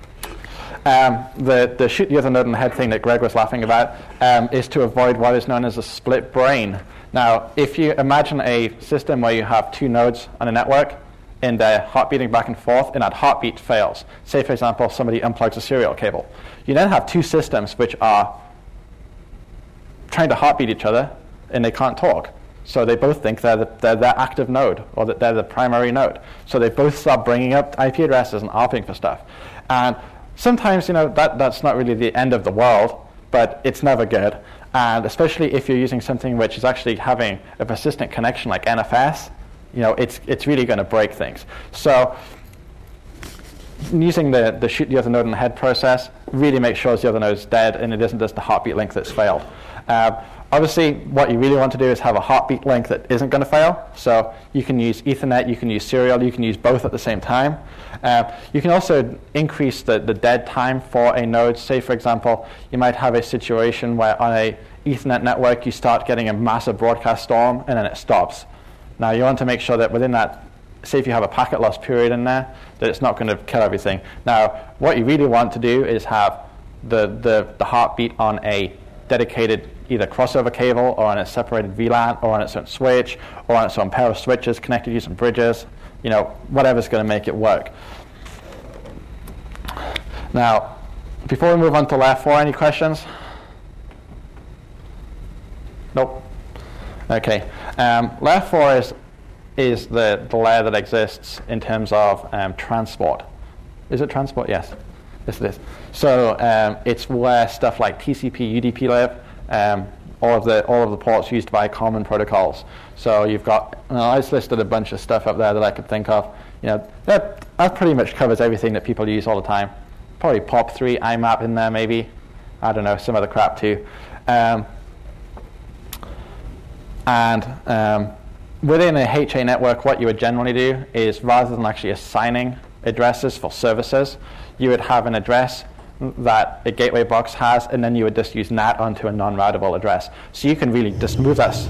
Um, the, the shoot the other node in the head thing that Greg was laughing about um, is to avoid what is known as a split brain. Now, if you imagine a system where you have two nodes on a network and they're heartbeating back and forth, and that heartbeat fails. Say, for example, somebody unplugs a serial cable. You then have two systems which are trying to heartbeat each other, and they can't talk. So they both think they're the, they're their active node, or that they're the primary node. So they both start bringing up I P addresses and opting for stuff. And sometimes, you know, that, that's not really the end of the world, but it's never good. And especially if you're using something which is actually having a persistent connection like N F S, you know, it's, it's really going to break things. So using the, the shoot the other node in the head process really makes sure the other node is dead and it isn't just the heartbeat link that's failed. Uh, obviously, what you really want to do is have a heartbeat link that isn't going to fail. So you can use Ethernet, you can use serial, you can use both at the same time. Uh, you can also increase the, the dead time for a node. Say, for example, you might have a situation where on a Ethernet network you start getting a massive broadcast storm and then it stops. Now you want to make sure that within that, say if you have a packet loss period in there, that it's not going to kill everything. Now what you really want to do is have the, the, the heartbeat on a dedicated either crossover cable or on a separated V LAN or on its own switch or on its own pair of switches connected using bridges, you know, whatever's going to make it work. Now, before we move on to layer four, any questions? Nope. Okay. Um, layer four is is the, the layer that exists in terms of um, transport. Is it transport? Yes. Yes, it is. So um, it's where stuff like T C P, U D P live. Um, all of the all of the ports used by common protocols. So you've got, you know, I just listed a bunch of stuff up there that I could think of. You know, that that pretty much covers everything that people use all the time. Probably P O P three, I MAP in there maybe. I don't know, some other crap too. Um, and um, within a H A network, what you would generally do is rather than actually assigning addresses for services, you would have an address that a gateway box has, and then you would just use N A T onto a non-routable address. So you can really just move that. Is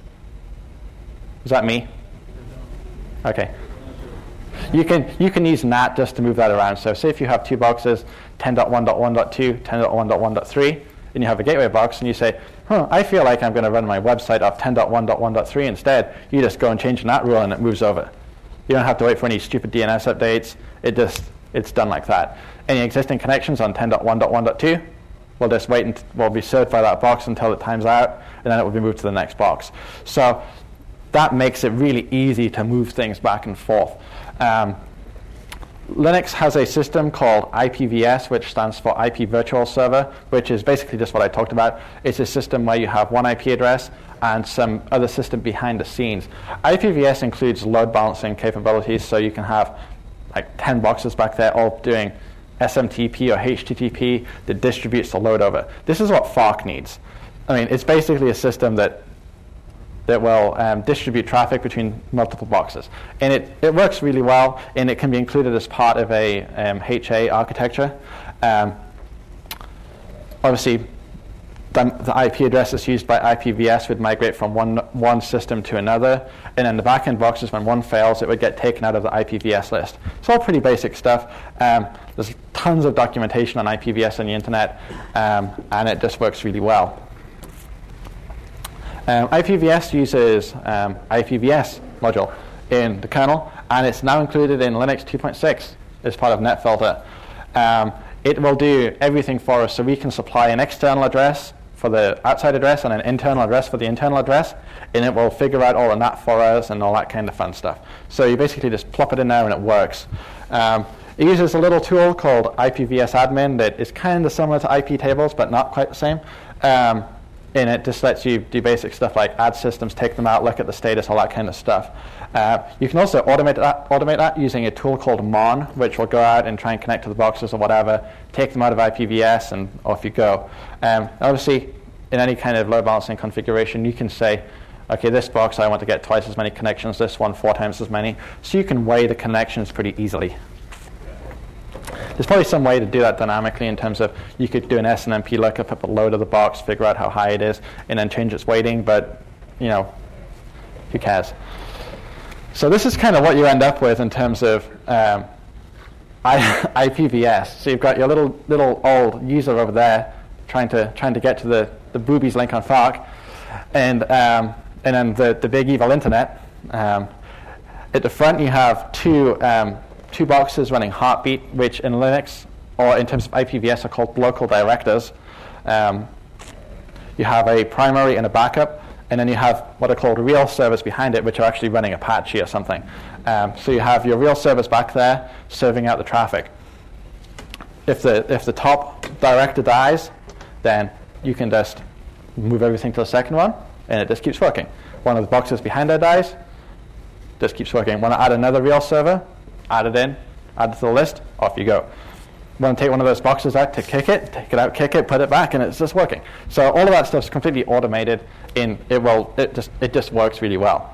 that me? Okay. You can you can use N A T just to move that around. So say if you have two boxes, ten dot one dot one dot two, ten dot one dot one dot three, and you have a gateway box, and you say, huh, I feel like I'm going to run my website off ten dot one dot one dot three instead. You just go and change the N A T rule, and it moves over. You don't have to wait for any stupid D N S updates. It just it's done like that. Any existing connections on ten dot one dot one dot two will just wait and will be served by that box until it times out, and then it will be moved to the next box. So that makes it really easy to move things back and forth. Um, Linux has a system called I P v S, which stands for I P Virtual Server, which is basically just what I talked about. It's a system where you have one I P address and some other system behind the scenes. I P v S includes load balancing capabilities, so you can have like ten boxes back there all doing S M T P or H T T P that distributes the load over. This is what F A R C needs. I mean, it's basically a system that that will um, distribute traffic between multiple boxes. And it, it works really well, and it can be included as part of a um, H A architecture. Um, obviously, the, the I P addresses used by I P v S would migrate from one, one system to another, and then the backend boxes, when one fails, it would get taken out of the I P v S list. It's all pretty basic stuff. Um, there's tons of documentation on I P v S on the internet, um, and it just works really well. Um, I P v S uses um, I P v S module in the kernel, and it's now included in Linux two point six as part of NetFilter. Um, it will do everything for us, so we can supply an external address for the outside address and an internal address for the internal address, and it will figure out all of that for us and all that kind of fun stuff. So you basically just plop it in there and it works. Um, it uses a little tool called I P v S admin that is kind of similar to I P tables, but not quite the same. Um, And it just lets you do basic stuff like add systems, take them out, look at the status, all that kind of stuff. Uh, you can also automate that, automate that using a tool called Mon, which will go out and try and connect to the boxes or whatever, take them out of I P v S, and off you go. Um, obviously, in any kind of load balancing configuration, you can say, okay, this box, I want to get twice as many connections, this one, four times as many. So you can weigh the connections pretty easily. There's probably some way to do that dynamically in terms of you could do an S N M P lookup at the load of the box, figure out how high it is, and then change its weighting, but, you know, who cares? So this is kind of what you end up with in terms of um, I P v S. So you've got your little little old user over there trying to trying to get to the, the boobies link on F A R C, and, um, and then the, the big evil internet. Um, at the front you have two um, two boxes running Heartbeat, which in Linux, or in terms of I P v S, are called local directors. Um, you have a primary and a backup, and then you have what are called real servers behind it, which are actually running Apache or something. Um, so you have your real servers back there serving out the traffic. If the if the top director dies, then you can just move everything to the second one, and it just keeps working. One of the boxes behind there dies, just keeps working. Want to add another real server? Add it in, add it to the list, off you go. want to take one of those boxes out to kick it, take it out, kick it, put it back, and it's just working. So all of that stuff is completely automated. In it will it just it just works really well.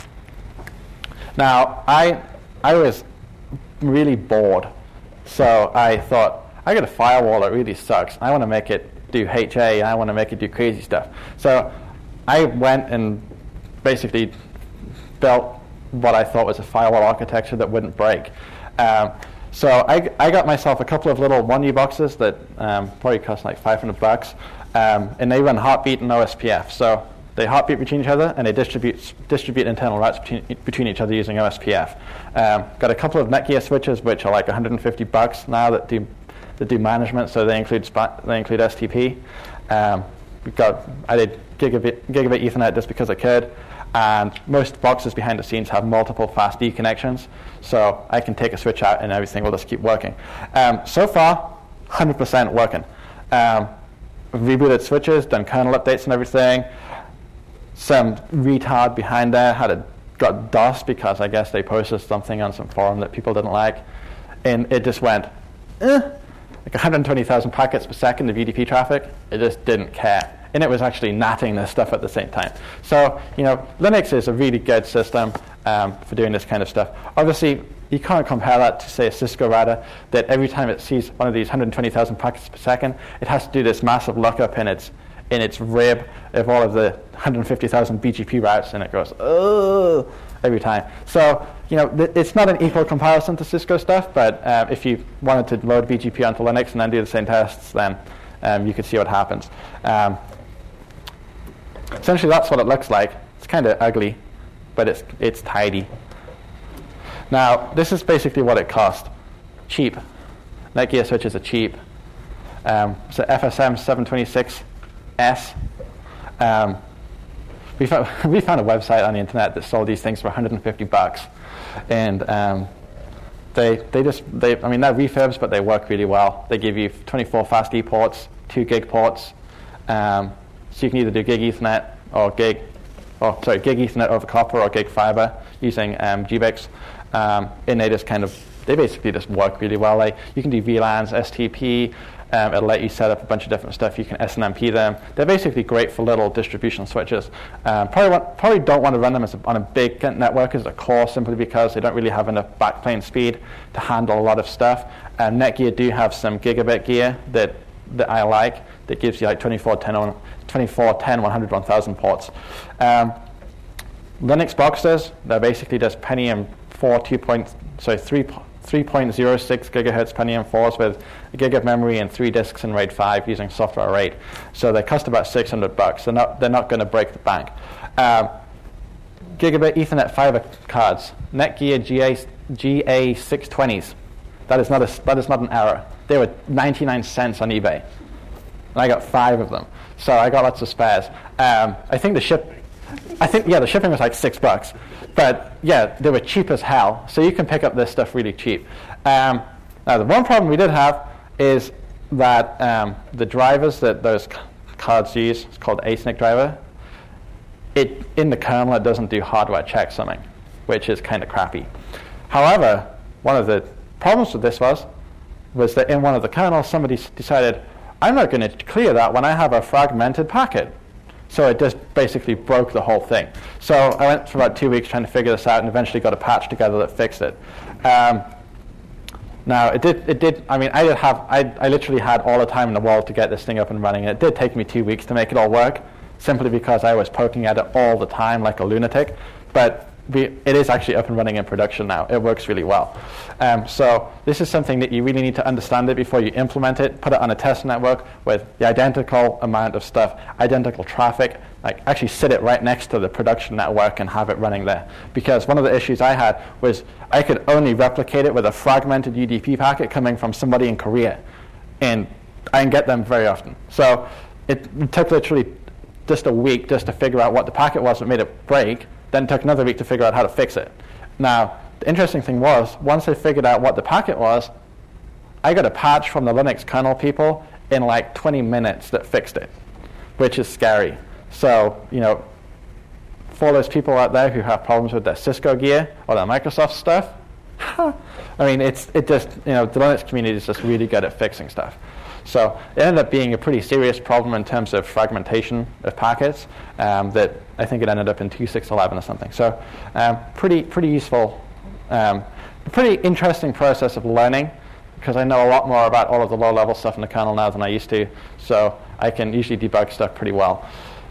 Now I I was really bored, so I thought I got a firewall that really sucks. I want to make it do H A. I want to make it do crazy stuff. So I went and basically built what I thought was a firewall architecture that wouldn't break. Um, So I, I got myself a couple of little one U boxes that um, probably cost like five hundred bucks, um, and they run Heartbeat and O S P F. So they heartbeat between each other, and they distribute distribute internal routes between, between each other using O S P F. Um, got a couple of Netgear switches, which are like one hundred fifty bucks now that do that do management. So they include spa- they include S T P. Um, we got I did gigabit gigabit Ethernet just because I could. And most boxes behind the scenes have multiple fast D connections, so I can take a switch out and everything will just keep working. Um, so far, one hundred percent working. Um, rebooted switches, done kernel updates and everything. Some retard behind there had a, got DOS because I guess they posted something on some forum that people didn't like, and it just went, eh, like one hundred twenty thousand packets per second of U D P traffic. It just didn't care. And it was actually natting this stuff at the same time. So, you know, Linux is a really good system um, for doing this kind of stuff. Obviously, you can't compare that to, say, a Cisco router that every time it sees one of these one hundred twenty thousand packets per second, it has to do this massive lookup in its in its rib of all of the one hundred fifty thousand B G P routes, and it goes, oh, every time. So, you know, th- it's not an equal comparison to Cisco stuff, but uh, if you wanted to load B G P onto Linux and then do the same tests, then um, you could see what happens. Um, Essentially, that's what it looks like. It's kind of ugly, but it's it's tidy. Now, this is basically what it cost. Cheap. Netgear switches are cheap. Um, so F S M seven twenty-six S. Um, we found we found a website on the internet that sold these things for one hundred fifty bucks, and um, they they just they I mean they're refurbs, but they work really well. They give you twenty-four fast D ports, two gig ports. Um, So you can either do gig Ethernet or gig, or sorry, gig Ethernet over copper or gig fiber using um, G B I Cs, um, and they just kind of they basically just work really well. Like you can do V LANs, S T P. Um, it'll let you set up a bunch of different stuff. You can S N M P them. They're basically great for little distribution switches. Um, probably want, probably don't want to run them as a, on a big network as a core, simply because they don't really have enough backplane speed to handle a lot of stuff. And Netgear do have some gigabit gear that that I like that gives you like twenty-four ten, one hundred, one thousand ports. Um, Linux boxes, they're basically just Pentium four two point, sorry, three three point zero six gigahertz Pentium fours with a gig of memory and three disks in RAID five using software RAID. So they cost about six hundred bucks. They're not they're not going to break the bank. Um, gigabit Ethernet fiber cards, Netgear G A six twenties. That is not a that is not an error. They were ninety-nine cents on eBay, and I got five of them. So I got lots of spares. Um, I think the ship, I think yeah, the shipping was like six bucks, but yeah, they were cheap as hell. So you can pick up this stuff really cheap. Um, now the one problem we did have is that um, the drivers that those c- cards use, it's called A S N C driver. It in the kernel it doesn't do hardware checksumming, which is kind of crappy. However, one of the problems with this was was that in one of the kernels somebody s- decided, I'm not going to clear that when I have a fragmented packet. So it just basically broke the whole thing. So I went for about two weeks trying to figure this out and eventually got a patch together that fixed it. Um, now it did, it did, I mean, I did have, I, I literally had all the time in the world to get this thing up and running. It did take me two weeks to make it all work, simply because I was poking at it all the time like a lunatic. But we, it is actually up and running in production now. It works really well. Um, so this is something that you really need to understand it before you implement it. Put it on a test network with the identical amount of stuff, identical traffic. Like actually sit it right next to the production network and have it running there. Because one of the issues I had was I could only replicate it with a fragmented U D P packet coming from somebody in Korea, and I didn't get them very often. So it, it took literally just a week just to figure out what the packet was that made it break. Then it took another week to figure out how to fix it. Now, the interesting thing was, once I figured out what the packet was, I got a patch from the Linux kernel people in like twenty minutes that fixed it, which is scary. So, you know, for those people out there who have problems with their Cisco gear or their Microsoft stuff, I mean, it's it just, you know, the Linux community is just really good at fixing stuff. So it ended up being a pretty serious problem in terms of fragmentation of packets. Um, that I think it ended up in two point six eleven or something. So um, pretty pretty useful, um, pretty interesting process of learning, because I know a lot more about all of the low-level stuff in the kernel now than I used to. So I can usually debug stuff pretty well.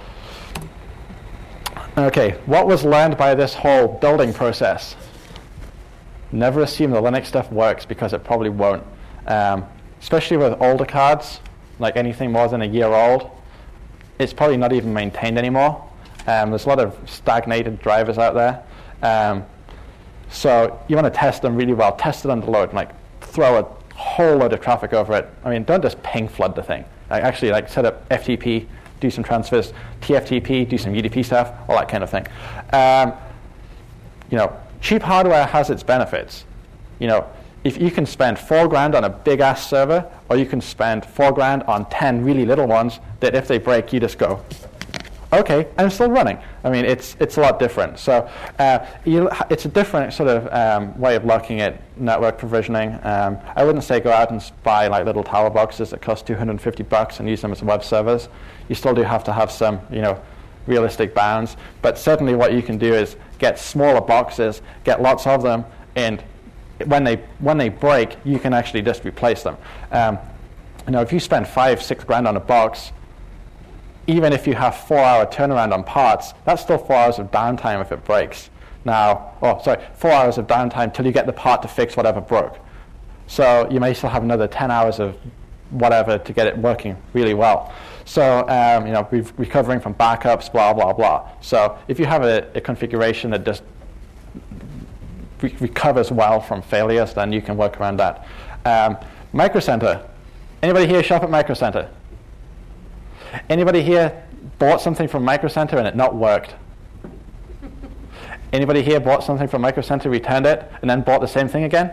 Okay, what was learned by this whole building process? Never assume the Linux stuff works, because it probably won't. Um, especially with older cards, like anything more than a year old, it's probably not even maintained anymore. Um, there's a lot of stagnated drivers out there. Um, so you want to test them really well. Test it under load, like throw a whole load of traffic over it. I mean, don't just ping flood the thing. Like actually, like set up F T P, do some transfers, T F T P, do some U D P stuff, all that kind of thing. Um, you know, cheap hardware has its benefits. You know, if you can spend four grand on a big ass server, or you can spend four grand on ten really little ones that if they break, you just go, okay, I'm still running. I mean, it's it's a lot different. So uh, you, it's a different sort of um, way of looking at network provisioning. Um, I wouldn't say go out and buy like little tower boxes that cost two hundred fifty bucks and use them as web servers. You still do have to have some, you know, realistic bounds. But certainly, what you can do is get smaller boxes, get lots of them, and when they when they break, you can actually just replace them. Um, you know, if you spend five, six grand on a box, even if you have four-hour turnaround on parts, that's still four hours of downtime if it breaks. Now, oh, sorry, four hours of downtime till you get the part to fix whatever broke. So you may still have another ten hours of whatever to get it working really well. So, um, you know, re- recovering from backups, blah, blah, blah. So if you have a, a configuration that just re- recovers well from failures, then you can work around that. Um, Micro Center. Anybody here shop at Micro Center? Anybody here bought something from Micro Center and it not worked? Anybody here bought something from Micro Center, returned it, and then bought the same thing again?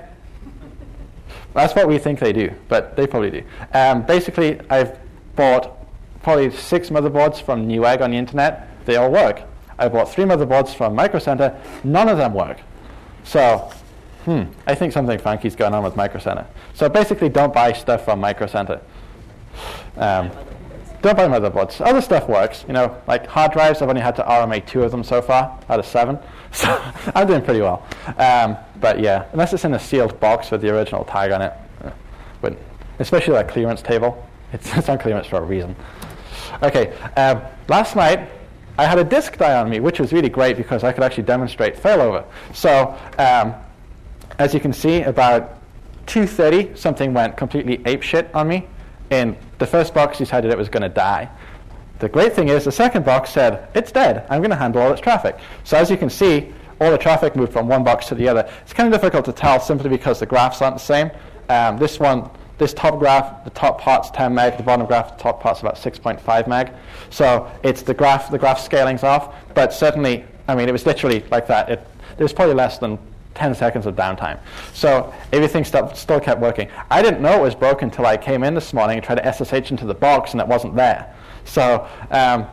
That's what we think they do, but they probably do. Um, basically, I've bought probably six motherboards from Newegg on the internet. They all work. I bought three motherboards from Micro Center. None of them work. So, hmm, I think something funky is going on with Micro Center. So basically, don't buy stuff from Micro Center. Um, Don't buy motherboards. Other stuff works. You know, like hard drives, I've only had to R M A two of them so far out of seven. So I'm doing pretty well. Um, but yeah, unless it's in a sealed box with the original tag on it. But especially that clearance table. It's, it's on clearance for a reason. Okay, um, last night I had a disk die on me, which was really great because I could actually demonstrate failover. So um, as you can see, about two thirty, something went completely apeshit on me. And the first box decided it was going to die. The great thing is the second box said, it's dead. I'm going to handle all its traffic. So as you can see, all the traffic moved from one box to the other. It's kind of difficult to tell simply because the graphs aren't the same. Um, this one, this top graph, the top part's ten meg. The bottom graph, the top part's about six point five meg. So it's the graph, the graph scaling's off. But certainly, I mean, it was literally like that. It, there was probably less than ten seconds of downtime. So everything st- still kept working. I didn't know it was broken until I came in this morning and tried to S S H into the box, and it wasn't there. So, um,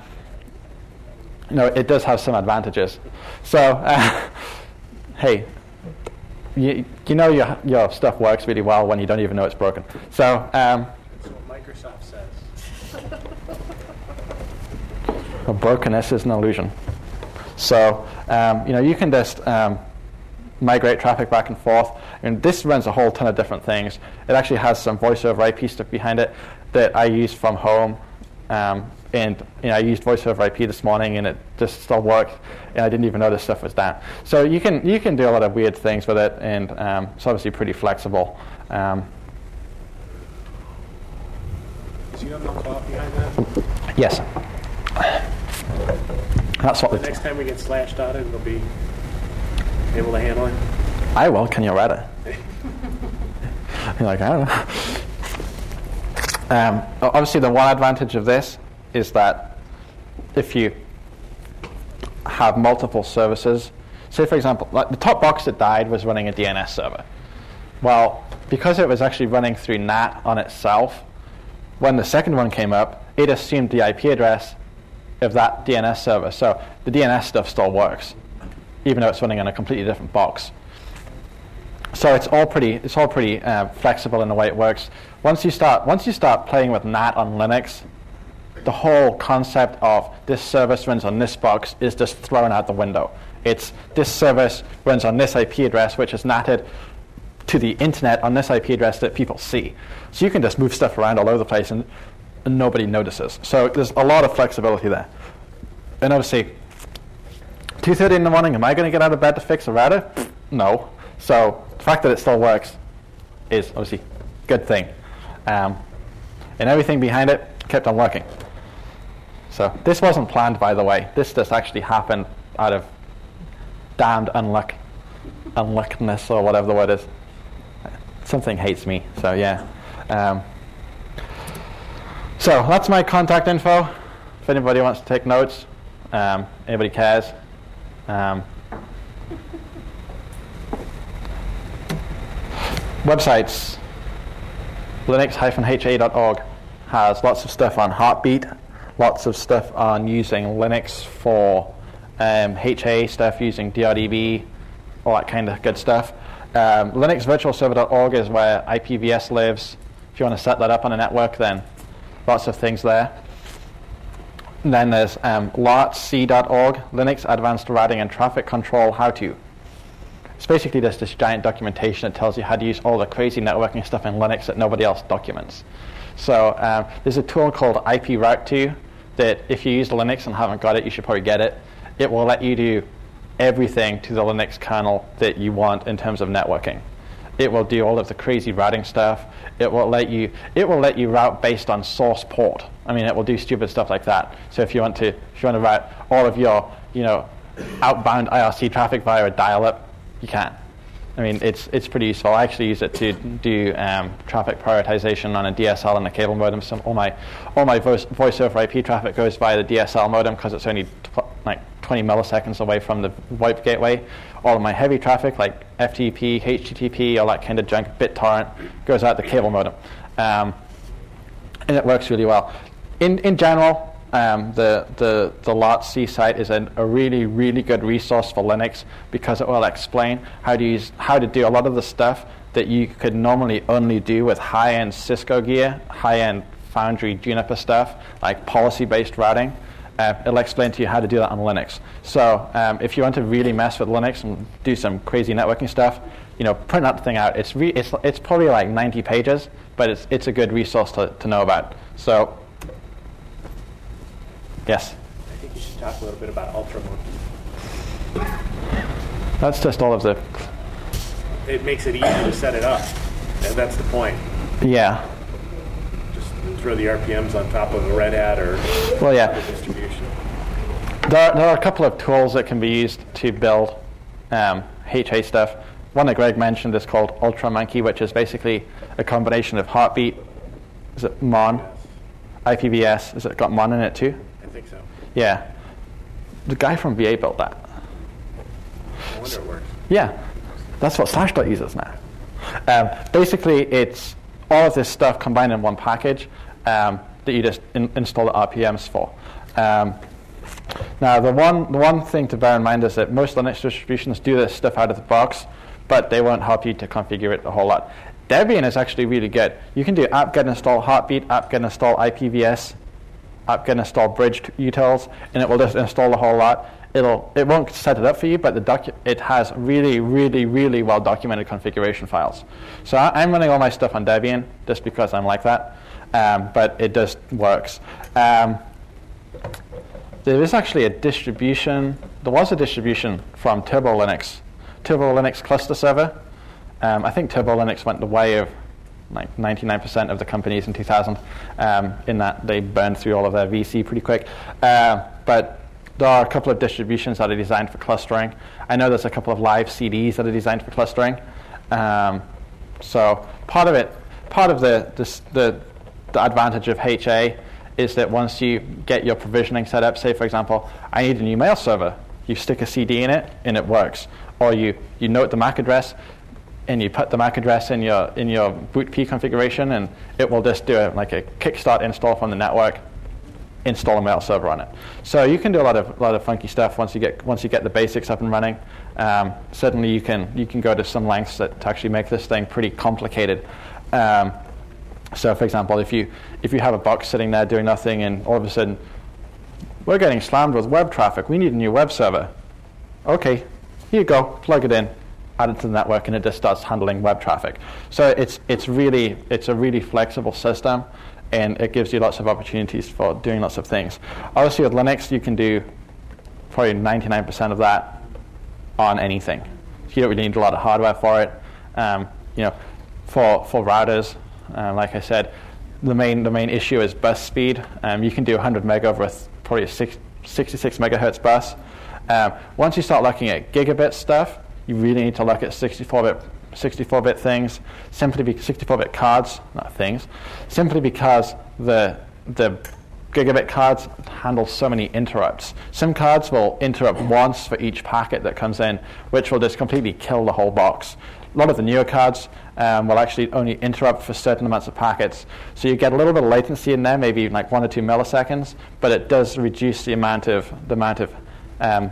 you know, it does have some advantages. So, uh, hey, you, you know your, your stuff works really well when you don't even know it's broken. So, um, that's what Microsoft says. well, brokenness is an illusion. So, um, you know, you can just um, migrate traffic back and forth. And this runs a whole ton of different things. It actually has some voice over I P stuff behind it that I use from home. Um, and you know, I used voice over I P this morning, and it just still worked. And I didn't even know this stuff was down. So you can you can do a lot of weird things with it, and um, it's obviously pretty flexible. Um, Is U M L twelve behind that? yes. That's what The the next time we get slashed out, it'll be able to handle it. I will. Can you read it? You're like, I don't know. Um, obviously, the one advantage of this is that if you have multiple services, say, for example, like the top box that died was running a D N S server. Well, because it was actually running through N A T on itself, when the second one came up, it assumed the I P address of that D N S server. So the D N S stuff still works, even though it's running on a completely different box. so it's all pretty it's all pretty uh, flexible in the way it works. Once you start once you start playing with N A T on Linux, the whole concept of this service runs on this box is just thrown out the window. It's this service runs on this I P address, which is natted to the internet on this I P address that people see. So you can just move stuff around all over the place and, and nobody notices. So there's a lot of flexibility there. And obviously, two thirty in the morning, am I going to get out of bed to fix a router? No. So the fact that it still works is obviously a good thing. Um, and everything behind it kept on working. So this wasn't planned, by the way. This just actually happened out of damned unluck, unluckness, or whatever the word is. Something hates me, so yeah. Um, so that's my contact info. If anybody wants to take notes, um, anybody cares. Um, websites. Linux dash H A dot org has lots of stuff on Heartbeat, lots of stuff on using Linux for um, H A stuff, using D R D B, all that kind of good stuff. Um, Linux virtual server dot org is where I P v S lives. If you want to set that up on a network, then lots of things there. And then there's um, lartc dot org, Linux Advanced Routing and Traffic Control How-To. It's basically just this giant documentation that tells you how to use all the crazy networking stuff in Linux that nobody else documents. So um, there's a tool called I P route to that if you use Linux and haven't got it, you should probably get it. It will let you do everything to the Linux kernel that you want in terms of networking. It will do all of the crazy routing stuff. It will let you it will let you route based on source port. I mean, it will do stupid stuff like that. So if you want to if you want to route all of your, you know, outbound I R C traffic via a dial-up, you can. I mean, it's it's pretty useful. I actually use it to do um, traffic prioritization on a D S L and a cable modem. So all my all my voice, voice over I P traffic goes via the D S L modem because it's only tw- like twenty milliseconds away from the VoIP gateway. All of my heavy traffic, like F T P, H T T P, all that kind of junk, BitTorrent, goes out the cable modem, um, and it works really well. In in general, um, the the the lartc site is an, a really really good resource for Linux because it will explain how to use how to do a lot of the stuff that you could normally only do with high-end Cisco gear, high-end Foundry Juniper stuff like policy-based routing. Uh, it'll explain to you how to do that on Linux. So um, if you want to really mess with Linux and do some crazy networking stuff, you know, print that thing out. It's re- it's it's probably like ninety pages, but it's it's a good resource to, to know about. So yes. I think you should talk a little bit about UltraMonkey. That's just all of the. It makes it easy to set it up, and that's the point. Yeah. Just throw the R P Ms on top of a Red Hat or well, yeah. the distribution. There, there are a couple of tools that can be used to build um, H A stuff. One that Greg mentioned is called UltraMonkey, which is basically a combination of Heartbeat, is it Mon, Yes. I P v S, is it got Mon in it too? I think so. Yeah. The guy from V A built that. No wonder it works. Yeah. That's what Slashdot uses now. Um, basically, it's all of this stuff combined in one package um, that you just in- install the R P Ms for. Um, now, the one the one thing to bear in mind is that most Linux distributions do this stuff out of the box, but they won't help you to configure it a whole lot. Debian is actually really good. You can do apt-get install Heartbeat, apt-get install I P v S, apt-get install bridge utils, and it will just install the whole lot. It'll it won't set it up for you, but the docu- it has really, really, really well documented configuration files. So I, I'm running all my stuff on Debian just because I'm like that, um, but it just works. Um, there is actually a distribution. There was a distribution from Turbo Linux, Turbo Linux Cluster Server. Um, I think Turbo Linux went the way of like ninety-nine percent of the companies in two thousand, um, in that they burned through all of their V C pretty quick. Uh, but there are a couple of distributions that are designed for clustering. I know there's a couple of live C Ds that are designed for clustering. Um, so part of it, part of the, the the the advantage of H A is that once you get your provisioning set up, say for example, I need a new mail server, you stick a C D in it and it works. Or you you note the M A C address and you put the M A C address in your in your boot P configuration, and it will just do a, like a kickstart install from the network, install a mail server on it. So you can do a lot of a lot of funky stuff once you get once you get the basics up and running. Um, certainly, you can you can go to some lengths that, to actually make this thing pretty complicated. Um, so, for example, if you if you have a box sitting there doing nothing, and all of a sudden we're getting slammed with web traffic, we need a new web server. Okay, here you go, plug it in, add it to the network, and it just starts handling web traffic. So it's it's really it's a really flexible system, and it gives you lots of opportunities for doing lots of things. Obviously, with Linux, you can do probably ninety-nine percent of that on anything. You don't really need a lot of hardware for it. Um, you know, for for routers, uh, like I said, the main the main issue is bus speed. Um, you can do one hundred meg over a th- probably a six, sixty-six megahertz bus. Um, once you start looking at gigabit stuff, you really need to look at sixty-four bit sixty-four bit things, simply be sixty-four bit cards, not things, simply because the the gigabit cards handle so many interrupts. SIM cards will interrupt once for each packet that comes in, which will just completely kill the whole box. A lot of the newer cards um, will actually only interrupt for certain amounts of packets. So you get a little bit of latency in there, maybe like one or two milliseconds, but it does reduce the amount of the amount of um,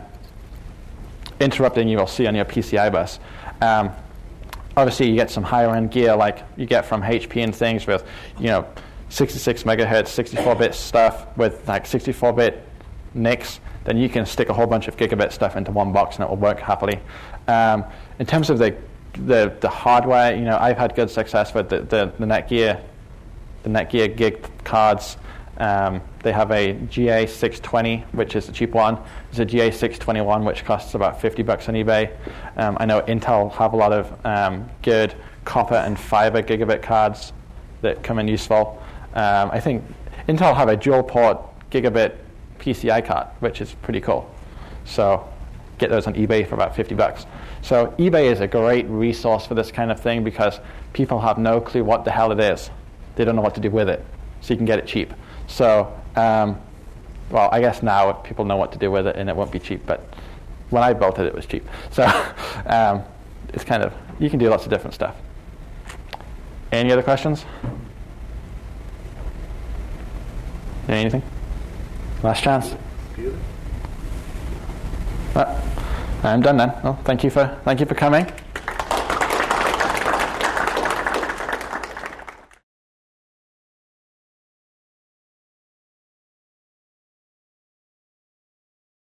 interrupting you will see on your P C I bus. Um, obviously, you get some higher end gear like you get from H P and things with, you know, sixty-six megahertz, sixty-four bit stuff with like sixty-four bit N I Cs. Then you can stick a whole bunch of gigabit stuff into one box and it will work happily. Um, in terms of the the the hardware, you know, I've had good success with the the, the Netgear, the Netgear gig cards. Um, they have a G A six twenty, which is the cheap one. There's a G A six twenty-one, which costs about fifty bucks on eBay. Um, I know Intel have a lot of um, good copper and fiber gigabit cards that come in useful. Um, I think Intel have a dual port gigabit P C I card, which is pretty cool. So get those on eBay for about fifty bucks. So eBay is a great resource for this kind of thing because people have no clue what the hell it is. They don't know what to do with it. So you can get it cheap. So, um, well, I guess now people know what to do with it and it won't be cheap, but when I built it, it was cheap. So um, it's kind of, you can do lots of different stuff. Any other questions? Anything? Last chance. Well, I'm done then. Well, thank you for thank you for coming.